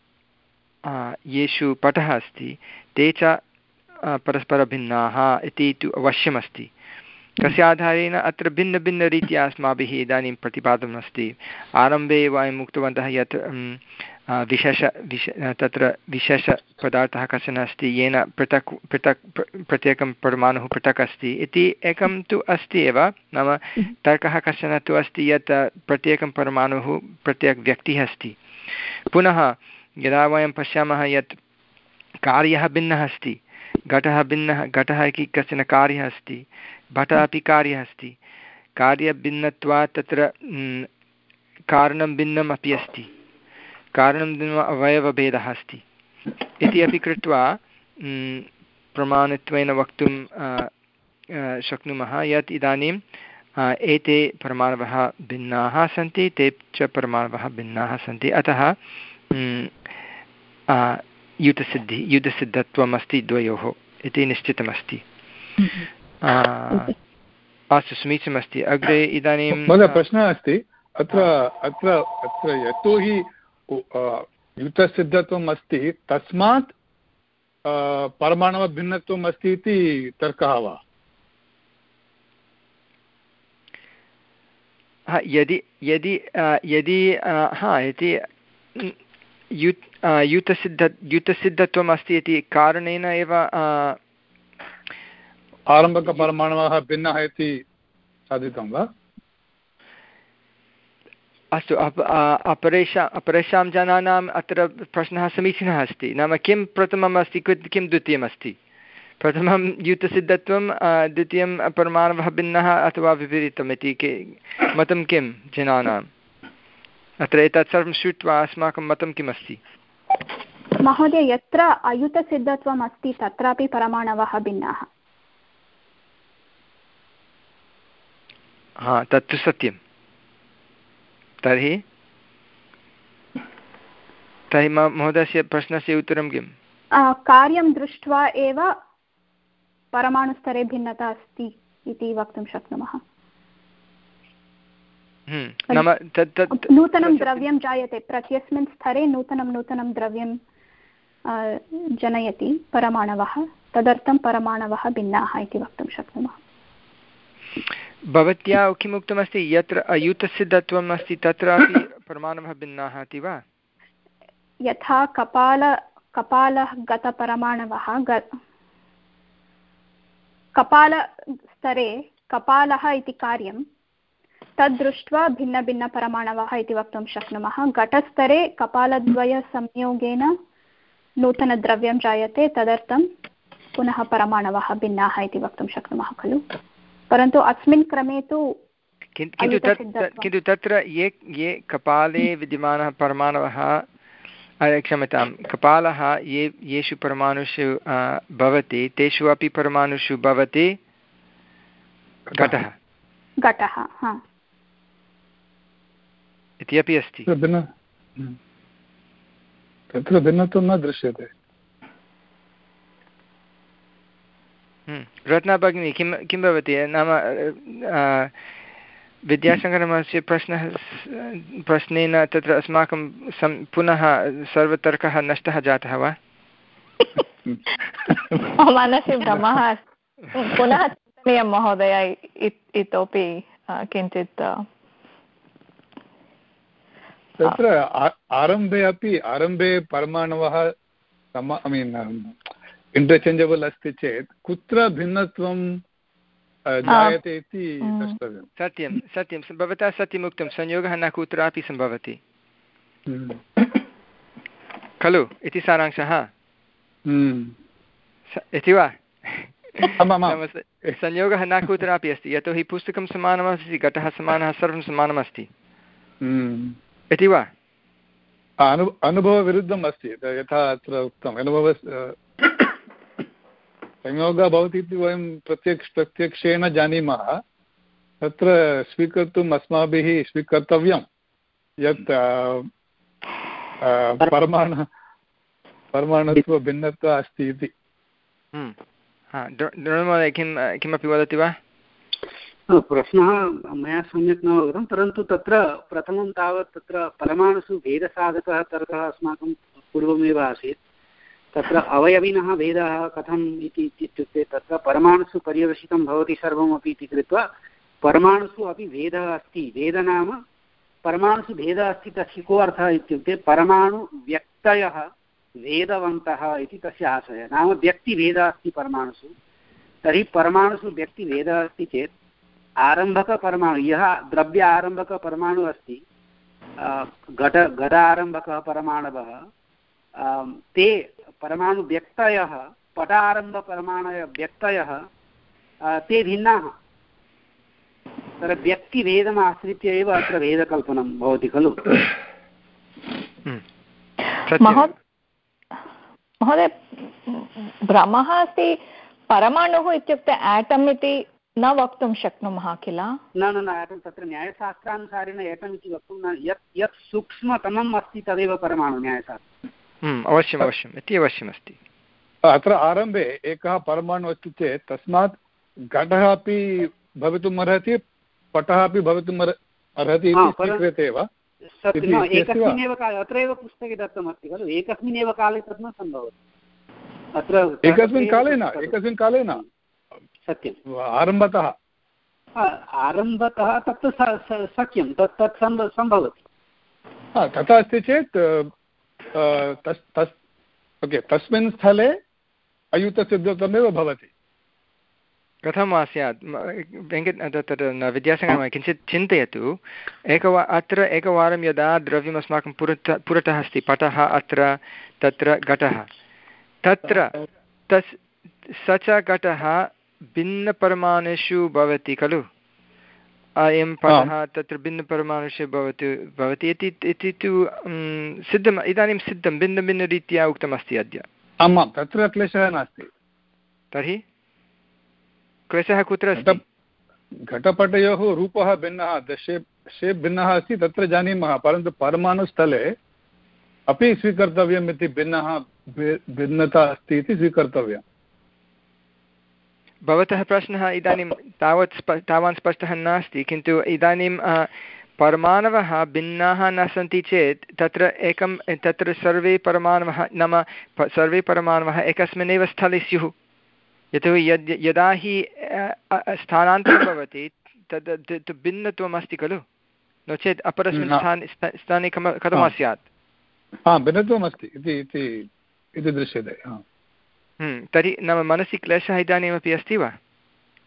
येषु पटः अस्ति ते च परस्परभिन्नाः इति तु अवश्यमस्ति। कस्य आधारेण अत्र भिन्नभिन्नरीत्या अस्माभिः इदानीं प्रतिपादनमस्ति। आरम्भे वयम् उक्तवन्तः यत् विशेष विश तत्र विशेषपदार्थः कश्चन अस्ति येन पृथक् पृथक् प्रत्येकं परमाणुः पृथक् अस्ति इति एकं तु अस्ति एव, नाम तर्कः कश्चन तु अस्ति यत् प्रत्येकं परमाणुः प्रत्येक व्यक्तिः अस्ति। पुनः यदा वयं पश्यामः यत् कार्यः भिन्नः अस्ति, घटः भिन्नः घटः इति कश्चन कार्यः अस्ति, घटः अपि कार्यः अस्ति, कार्यभिन्नत्वात् तत्र कारणं भिन्नम् अपि अस्ति, कारणं भिन्नम् अवयवभेदः अस्ति इति अपि कृत्वा प्रमाणत्वेन वक्तुं शक्नुमः यत् इदानीम् एते परमाणवः भिन्नाः सन्ति, ते च परमाणवः भिन्नाः सन्ति। अतः युतसिद्धि युतसिद्धत्वम् अस्ति द्वयोः इति निश्चितमस्ति। अस्तु, समीचीनमस्ति। अग्रे इदानीं महोदय प्रश्नः अस्ति अत्र अत्र अत्र यतोहि युतसिद्धत्वम् अस्ति तस्मात् परमाणवभिन्नत्वम् अस्ति इति तर्कः वा? हा, यदि यदि यदि हा इति युत् युतसिद्ध युतसिद्धत्वम् अस्ति इति कारणेन एव आरम्भकपरमाणवः भिन्नः इति साधितं वा? अस्तु, अप अपरेषाम् अपरेषां जनानाम् अत्र प्रश्नः समीचीनः अस्ति। नाम किं प्रथमम् अस्ति, किं द्वितीयम् अस्ति? प्रथमं युतसिद्धत्वं, द्वितीयं परमाणवः भिन्नः अथवा विपरीतम् इति के मतं किं जनानाम्? अत्र एतत् सर्वं श्रुत्वा अस्माकं मतं किमस्ति? महोदय, यत्र अयुतसिद्धत्वम् अस्ति तत्रापि परमाणवः भिन्नाः। हा, तत्तु सत्यं। तर्हि तर्हि महोदयस्य प्रश्नस्य उत्तरं किम्? कार्यं दृष्ट्वा एव परमाणुस्तरे भिन्नता अस्ति इति वक्तुं शक्नुमः। नाम तत् तत् नूतनं द्रव्यं जायते, प्रत्यस्मिन् स्तरे नूतनं नूतनं द्रव्यं जनयति परमाणवः, तदर्थं परमाणवः भिन्नाः इति वक्तुं शक्नुमः। भवत्या किम् उक्तमस्ति, यत्र अयुतसिद्धत्वम् अस्ति तत्रापि परमाणवः भिन्नाः इति वा? यथा कपाल कपालः गतपरमाणवः कपालस्तरे कपालः इति कार्यं तद्दृष्ट्वा भिन्नभिन्नपरमाणवः इति वक्तुं शक्नुमः। घटस्तरे कपालद्वयसंयोगेन नूतनद्रव्यं जायते, तदर्थं पुनः परमाणवः भिन्नाः इति वक्तुं शक्नुमः खलु। परन्तु अस्मिन् क्रमे तु किन्तु तत् किन्तु तत्र ये ये कपाले विद्यमानः परमाणवः क्षम्यतां कपालः ये येषु परमाणुषु भवति तेषु अपि परमाणुषु भवति घटः घटः इति अपि अस्ति। तत्र भिन्नत्वं न दृश्यते। रत्ना भगिनी किं किं भवति नाम विद्यासङ्गमस्य प्रश्नः प्रश्नेन तत्र अस्माकं सं पुनः सर्वतर्कः नष्टः जातः वा? मनसि भ्रमः पुनः चिन्तनीयं महोदय इतोपि किञ्चित् तत्र आरम्भे अपि आरम्भे परमाणवः सम ऐ मीन् इण्टर्चेञ्जबल् अस्ति चेत् कुत्र भिन्नत्वं जायते इति द्रष्टव्यं। सत्यं सत्यं भवता सत्यमुक्तं संयोगः न कुत्रापि सम्भवति खलु इति सारांशः इति वा? संयोगः न कुत्रापि अस्ति यतोहि पुस्तकं समानमस्ति घटः समानः सर्वं समानमस्ति इति वा? अनु अनुभवविरुद्धम् अस्ति यथा अत्र उक्तम् अनुभव संयोगः भवति इति वयं प्रत्यक्ष प्रत्यक्षेण जानीमः। तत्र स्वीकर्तुम् अस्माभिः स्वीकर्तव्यं यत् परमाणु परमाणुत्व भिन्नत्व अस्ति इति। महोदय किं किमपि वदति वा? प्रश्नः मया सम्यक् न अवगतं परन्तु तत्र प्रथमं तावत् तत्र परमाणुषु भेदसाधकः तर्कः अस्माकं पूर्वमेव आसीत्। तत्र अवयविनः भेदः कथम् इति इत्युक्ते तत्र परमाणुषु पर्यवसितं भवति सर्वमपि इति कृत्वा परमाणुषु अपि भेदः अस्ति। भेदः नाम परमाणुषु भेदः अस्ति तस्य को अर्थः इत्युक्ते परमाणुव्यक्तयः भेदवन्तः इति तस्य आशयः। नाम व्यक्तिभेदः अस्ति परमाणुषु। तर्हि परमाणुषु व्यक्तिभेदः अस्ति चेत् आरम्भकपरमाणु यः द्रव्य आरम्भकपरमाणुः अस्ति घट घट आरम्भकः परमाणवः ते परमाणुव्यक्तयः पटारम्भपरमाणुव्यक्तयः ते भिन्नाः। तत्र व्यक्तिभेदम् आश्रित्य एव अत्र भेदकल्पनं भवति खलु। महोदय भ्रमः अस्ति परमाणुः इत्युक्ते एटम् इति न वक्तुं शक्नुमः किल? न न न एटम् तत्र न्यायशास्त्रानुसारेण एटम् इति वक्तुं न यत् यत् सूक्ष्मतमम् अस्ति तदेव परमाणु न्यायशास्त्रम्। अवश्यम् अवश्यम् इति अवश्यमस्ति। अत्र आरम्भे एकः परमाणुः अस्ति चेत् तस्मात् घटः अपि भवितुम् अर्हति पटः अपि भवितुम् अर्हति इति स्वीक्रियते वा? एकस्मिन्नेव काले अत्रैव पुस्तके दत्तमस्ति खलु एकस्मिन्नेव काले तत् न सम्भवति। अत्र एकस्मिन् काले न एकस्मिन् काले न सत्यम् आरम्भतः आरम्भतः तत्तु सत्यं तत् तत् सम्भवति। तथा अस्ति चेत् तस् तस् ओके तस्मिन् स्थले अयुतसिद्धत्वमेव भवति। कथं वा स्यात् वेङ्कट तत्र विद्यासङ्गमः किञ्चित् चिन्तयतु। एकवा अत्र एकवारं यदा द्रव्यम् अस्माकं पुरतः पुरतः अस्ति पटः अत्र तत्र घटः तत्र तस् स च घटः भिन्नपरमाणुषु भवति खलु। अयं पटः तत्र भिन्नपरमाणुषु भवति भवति इति तु सिद्धम् इदानीं सिद्धं भिन्नभिन्नरीत्या उक्तमस्ति अद्य। आमां तत्र क्लेशः नास्ति। तर्हि क्लेशः कुत्र अस्ति? घटपटयोः रूपः भिन्नः शेप् शेप् भिन्नः अस्ति तत्र जानीमः परन्तु परमाणुस्थले अपि स्वीकर्तव्यम् इति भिन्नः भिन्नता अस्ति इति स्वीकर्तव्यम्। भवतः प्रश्नः इदानीं तावत् स्प तावान् स्पष्टः नास्ति किन्तु इदानीं परमाणवः भिन्नाः न सन्ति चेत् तत्र एकं तत्र सर्वे परमाणवः नाम सर्वे परमाणवः एकस्मिन्नेव स्थले स्युः। यतोहि यद् यदा हि स्थानान्तरं भवति तद् भिन्नत्वम् अस्ति खलु नो चेत् अपरस्मिन् स्थाने स्थाने कथं स्यात्? भिन्नत्वम् अस्ति इति दृश्यते। तर्हि नाम मनसि क्लेशः इदानीमपि अस्ति वा?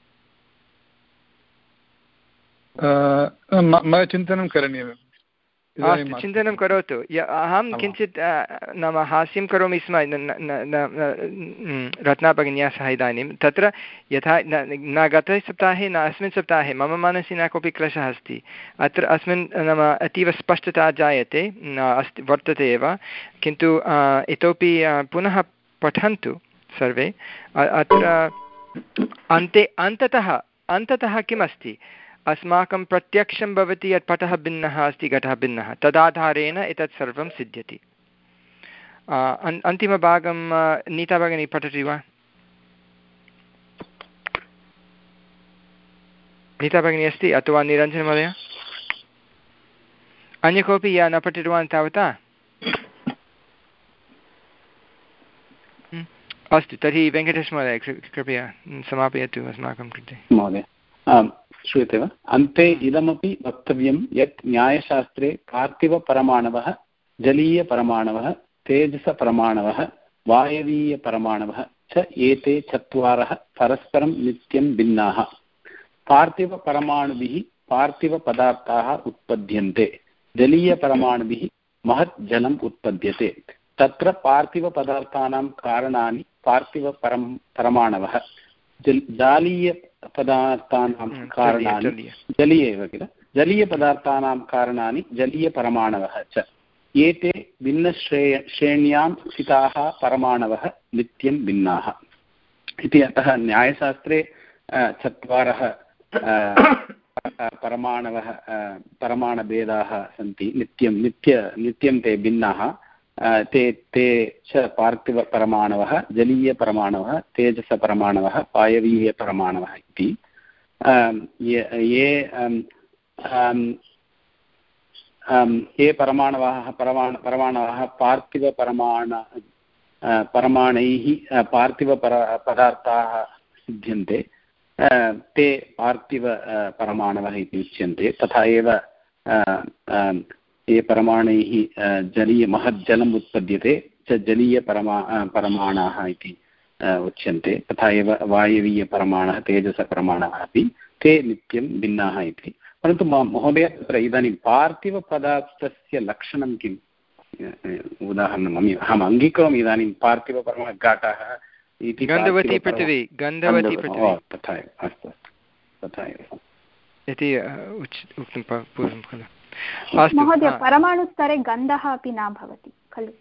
मया चिन्तनं करणीयम् अस्तु चिन्तनं करोतु अहं किञ्चित् नाम हास्यं करोमि स्म रत्नाभगिन्या सह इदानीं तत्र यथा न गते सप्ताहे न अस्मिन् सप्ताहे मम मनसि न कोऽपि क्लेशः अस्ति अत्र अस्मिन् नाम अतीव स्पष्टता जायते अस्ति वर्तते एव किन्तु इतोपि पुनः पठन्तु सर्वे अत्र अन्ते अन्ततः अन्ततः किमस्ति अस्माकं प्रत्यक्षं भवति यत् पटः भिन्नः अस्ति घटः भिन्नः तदाधारेण एतत् सर्वं सिद्ध्यति अन्तिमभागं नीता भगिनी पठति वा नीता भगिनी अस्ति अथवा निरञ्जनमहोदय अन्य कोऽपि या न पठितवान् तावता अस्तु तर्हि वेङ्कटेशमहोदय कृपया समापयतु अस्माकं कृते महोदय श्रूयते वा अन्ते इदमपि वक्तव्यं यत् न्यायशास्त्रे पार्थिवपरमाणवः जलीयपरमाणवः तेजसपरमाणवः वायवीयपरमाणवः च एते चत्वारः परस्परं नित्यं भिन्नाः पार्थिवपरमाणुभिः पार्थिवपदार्थाः उत्पद्यन्ते जलीयपरमाणुभिः महत् जलम् उत्पद्यते तत्र पार्थिवपदार्थानां कारणानि पार्थिवपरं परमाणवः जालीयपदार्थानां कारणानि जलीय एव किल जलीयपदार्थानां कारणानि जलीयपरमाणवः च एते भिन्नश्रेय श्रेण्यां स्थिताः परमाणवः नित्यं भिन्नाः इति अतः न्यायशास्त्रे चत्वारः परमाणवः परमाणभेदाः सन्ति नित्यं नित्य नित्यं ते भिन्नाः ते ते च पार्थिवपरमाणवः जलीयपरमाणवः तेजसपरमाणवः वायवीयपरमाणवः इति ये ये परमाणवः परमाण परमाणवः पार्थिवपरमाण परमाणैः पार्थिवपर पदार्थाः सिद्ध्यन्ते ते पार्थिवपरमाणवः इति उच्यन्ते तथा एव ये परमाणैः जलीय महज्जलम् उत्पद्यते च जलीयपरमा परमाणाः इति उच्यन्ते तथा एव वायवीयपरमाणः तेजसपरमाणः अपि ते नित्यं भिन्नाः इति परन्तु महोदय तत्र इदानीं पार्थिवपदार्थस्य लक्षणं किम् उदाहरणम् अहम् अङ्गीकरोमि इदानीं पार्थिवपरमाणु घटः इति गन्धवती पृथिवी गन्धवती पृथिवी तथा एव अस्तु तथा एव इति उक्तं पूर्वं खलु महोदय परमाणुस्तरे गन्धः अपि न भवति खलु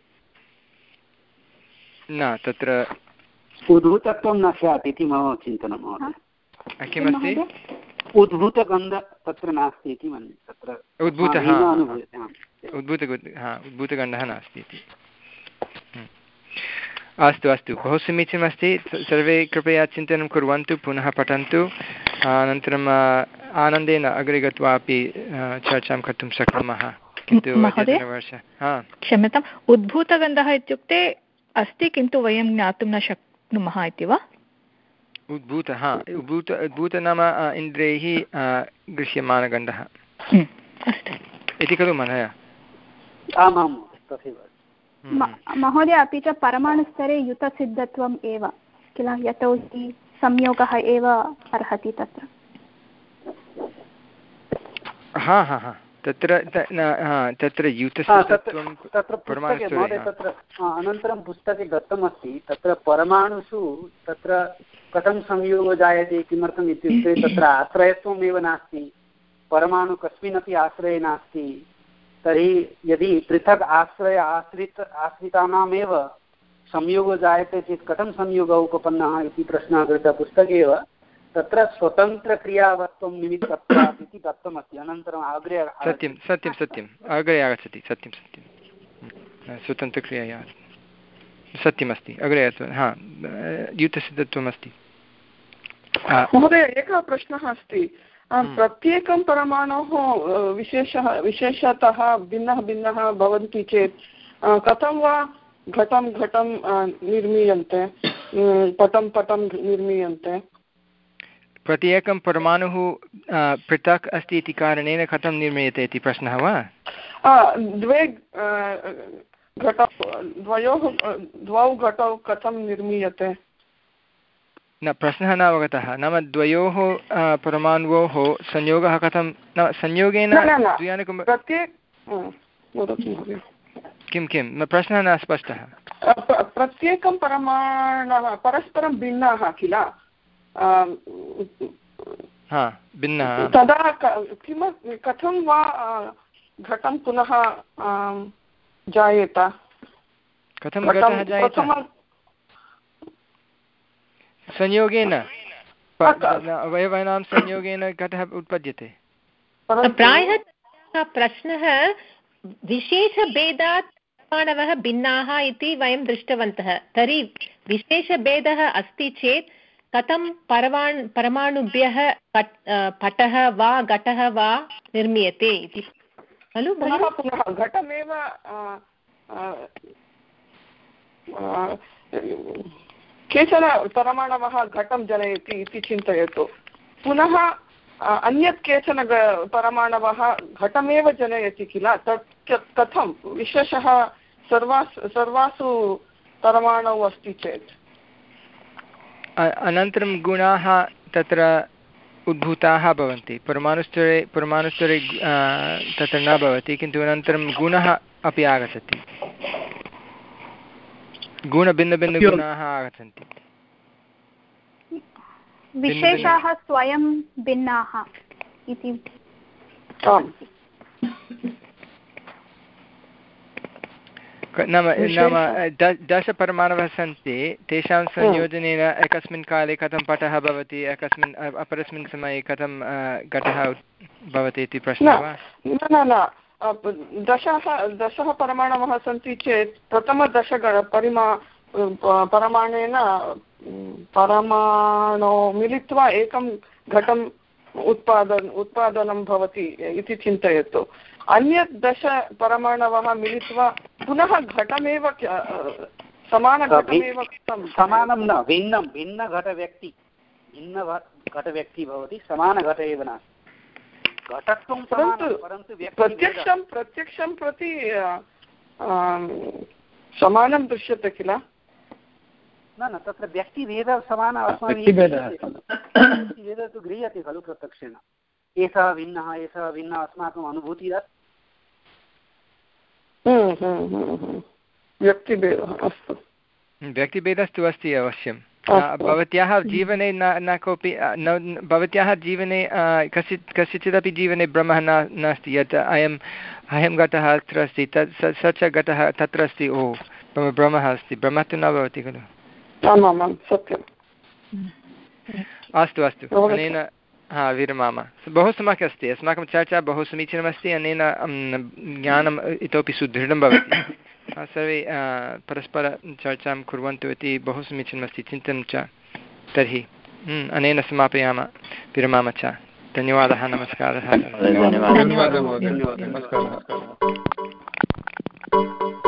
न तत्र उद्भूतत्वं न स्यात् इति मम चिन्तनं महोदय किमस्ति उद्भूतगन्ध तत्र नास्ति इति मन्ये तत्र उद्भूतः उद्भूत हा उद्भूतगन्धः नास्ति इति अस्तु अस्तु बहु समीचीनमस्ति सर्वे कृपया चिन्तनं कुर्वन्तु पुनः पठन्तु अनन्तरम् आनन्देन अग्रे गत्वा अपि चर्चां कर्तुं शक्नुमः किन्तु क्षम्यताम् उद्भूतगन्धः इत्युक्ते अस्ति किन्तु वयं ज्ञातुं न शक्नुमः इति वा उद्भूतः उद्भूत उद्भूत नाम इन्द्रियैः गृह्यमानगन्धः इति खलु मनय आमां तथैव महोदय अपि च परमाणुस्तरे युतसिद्धत्वम् एव किल यतोहि संयोगः एव अर्हति तत्र हा हा हा तत्र तत्र युतसिद्धत्वं तत्र पुस्तके महोदय तत्र अनन्तरं पुस्तके दत्तमस्ति तत्र परमाणुषु तत्र कथं संयोगो जायते किमर्थम् इत्युक्ते तत्र आश्रयत्वमेव नास्ति परमाणु कस्मिन्नपि आश्रये नास्ति तर्हि यदि पृथक् आश्रय आश्रित आश्रितानामेव संयोगो जायते चेत् कथं संयोगः उपपन्नः इति प्रश्नः कृतः पुस्तके एव तत्र स्वतन्त्रक्रियावत्वं निमित्तत्वात् इति दत्तमस्ति अनन्तरम् अग्रे सत्यं सत्यं सत्यम् अग्रे आगच्छति सत्यं सत्यं स्वतन्त्रक्रियया सत्यमस्ति अग्रे हा युतसिद्धत्वमस्ति महोदय एकः प्रश्नः अस्ति प्रत्येकं परमाणोः विशेषः विशेषतः भिन्नः भिन्नः भवन्ति चेत् कथं वा घटं घटं निर्मीयन्ते पटं पटं निर्मीयन्ते प्रत्येकं परमाणुः पृथक् अस्ति इति कारणेन कथं निर्मीयते इति प्रश्नः वा द्वे घटौ द्वयोः द्वौ घटौ कथं निर्मीयते न प्रश्नः न अवगतः नाम द्वयोः परमाणोः संयोगः कथं न संयोगेन प्रत्येक वदतु महोदय। किं किं प्रश्नः न स्पष्टः। प्रत्येकं परमाणवः परस्परं भिन्नाः किल, भिन्नः, तदा किम कथं वा घटं पुनः जायेत? कथं घटः जायेत? संयोगेन, अवयवानां संयोगेन घटः उत्पद्यते। प्रायः प्रश्नः विशेषभेदात् परमाणवः भिन्नाः इति वयं दृष्टवन्तः। तर्हि विशेषभेदः अस्ति चेत् कथं परमाणु परमाणुभ्यः पटः वा घटः वा निर्मीयते इति खलु? पुनः पुनः घटमेव केचन परमाणवः घटं जनयति इति चिन्तयतु, पुनः अन्यत् केचन परमाणवः घटमेव जनयति किल, तत् कथं विशेषः सर्वासु सर्वासु परमाणौ अस्ति चेत्? अनन्तरं गुणाः तत्र उद्भूताः भवन्ति। परमाणुस्तरे परमाणुस्तरे तत्र न भवति, किन्तु अनन्तरं गुणः अपि आगच्छति, गुणभिन्नभिन्नगुणाः आगच्छन्ति। विशेषाः स्वयं भिन्नाः इति। नाम नाम दशपरमाणवः सन्ति, तेषां संयोजनेन एकस्मिन् काले कथं पटः भवति, एकस्मिन् अपरस्मिन् समये कथं घटः भवति इति प्रश्नः वा? न न न दशः दशः परमाणवः सन्ति चेत् प्रथमदश परिमा परमाणेन परमाणु मिलित्वा एकं घटम् उत्पादन उत्पादनं भवति इति चिन्तयतु। अन्यत् दश परमाणवः मिलित्वा पुनः घटमेव समानघटमेव समानं न भिन्नं भिन्नघटव्यक्ति भिन्नघटव्यक्ति भवति, समानघट एव नास्ति। घटत्वं परन्तु प्रत्यक्षं प्रत्यक्षं प्रति समानं दृश्यते किल? न न तत्र व्यक्तिभेदः समानः व्यक्तिभेदः तु गृह्यते खलु प्रत्यक्षेण। एषः भिन्नः एषः भिन्नः अस्माकम् अनुभूतिः व्यक्तिभेदः अस्तु। व्यक्तिभेदस्तु अस्ति अवश्यं। भवत्याः जीवने न न कोऽपि न भवत्याः जीवने कश्चित् कस्यचिदपि जीवने ब्रह्मः न नास्ति, यत् अयम् अयं घटः अत्र अस्ति, तत् स च घटः तत्र अस्ति, ओ मम ब्रह्मः अस्ति, ब्रह्मः तु न भवति खलु। आमामां सत्यम्। अस्तु अस्तु, अनेन हा विरमामः। बहु सम्यक् अस्ति, अस्माकं चर्चा बहु समीचीनमस्ति, अनेन ज्ञानम् इतोपि सुदृढं भवति। सर्वे परस्परचर्चां कुर्वन्तु इति बहु समीचीनमस्ति, चिन्तनं च। तर्हि अनेन समापयामः, विरमामः च। धन्यवादः, नमस्कारः। धन्यवादः महोदय, नमस्कारः।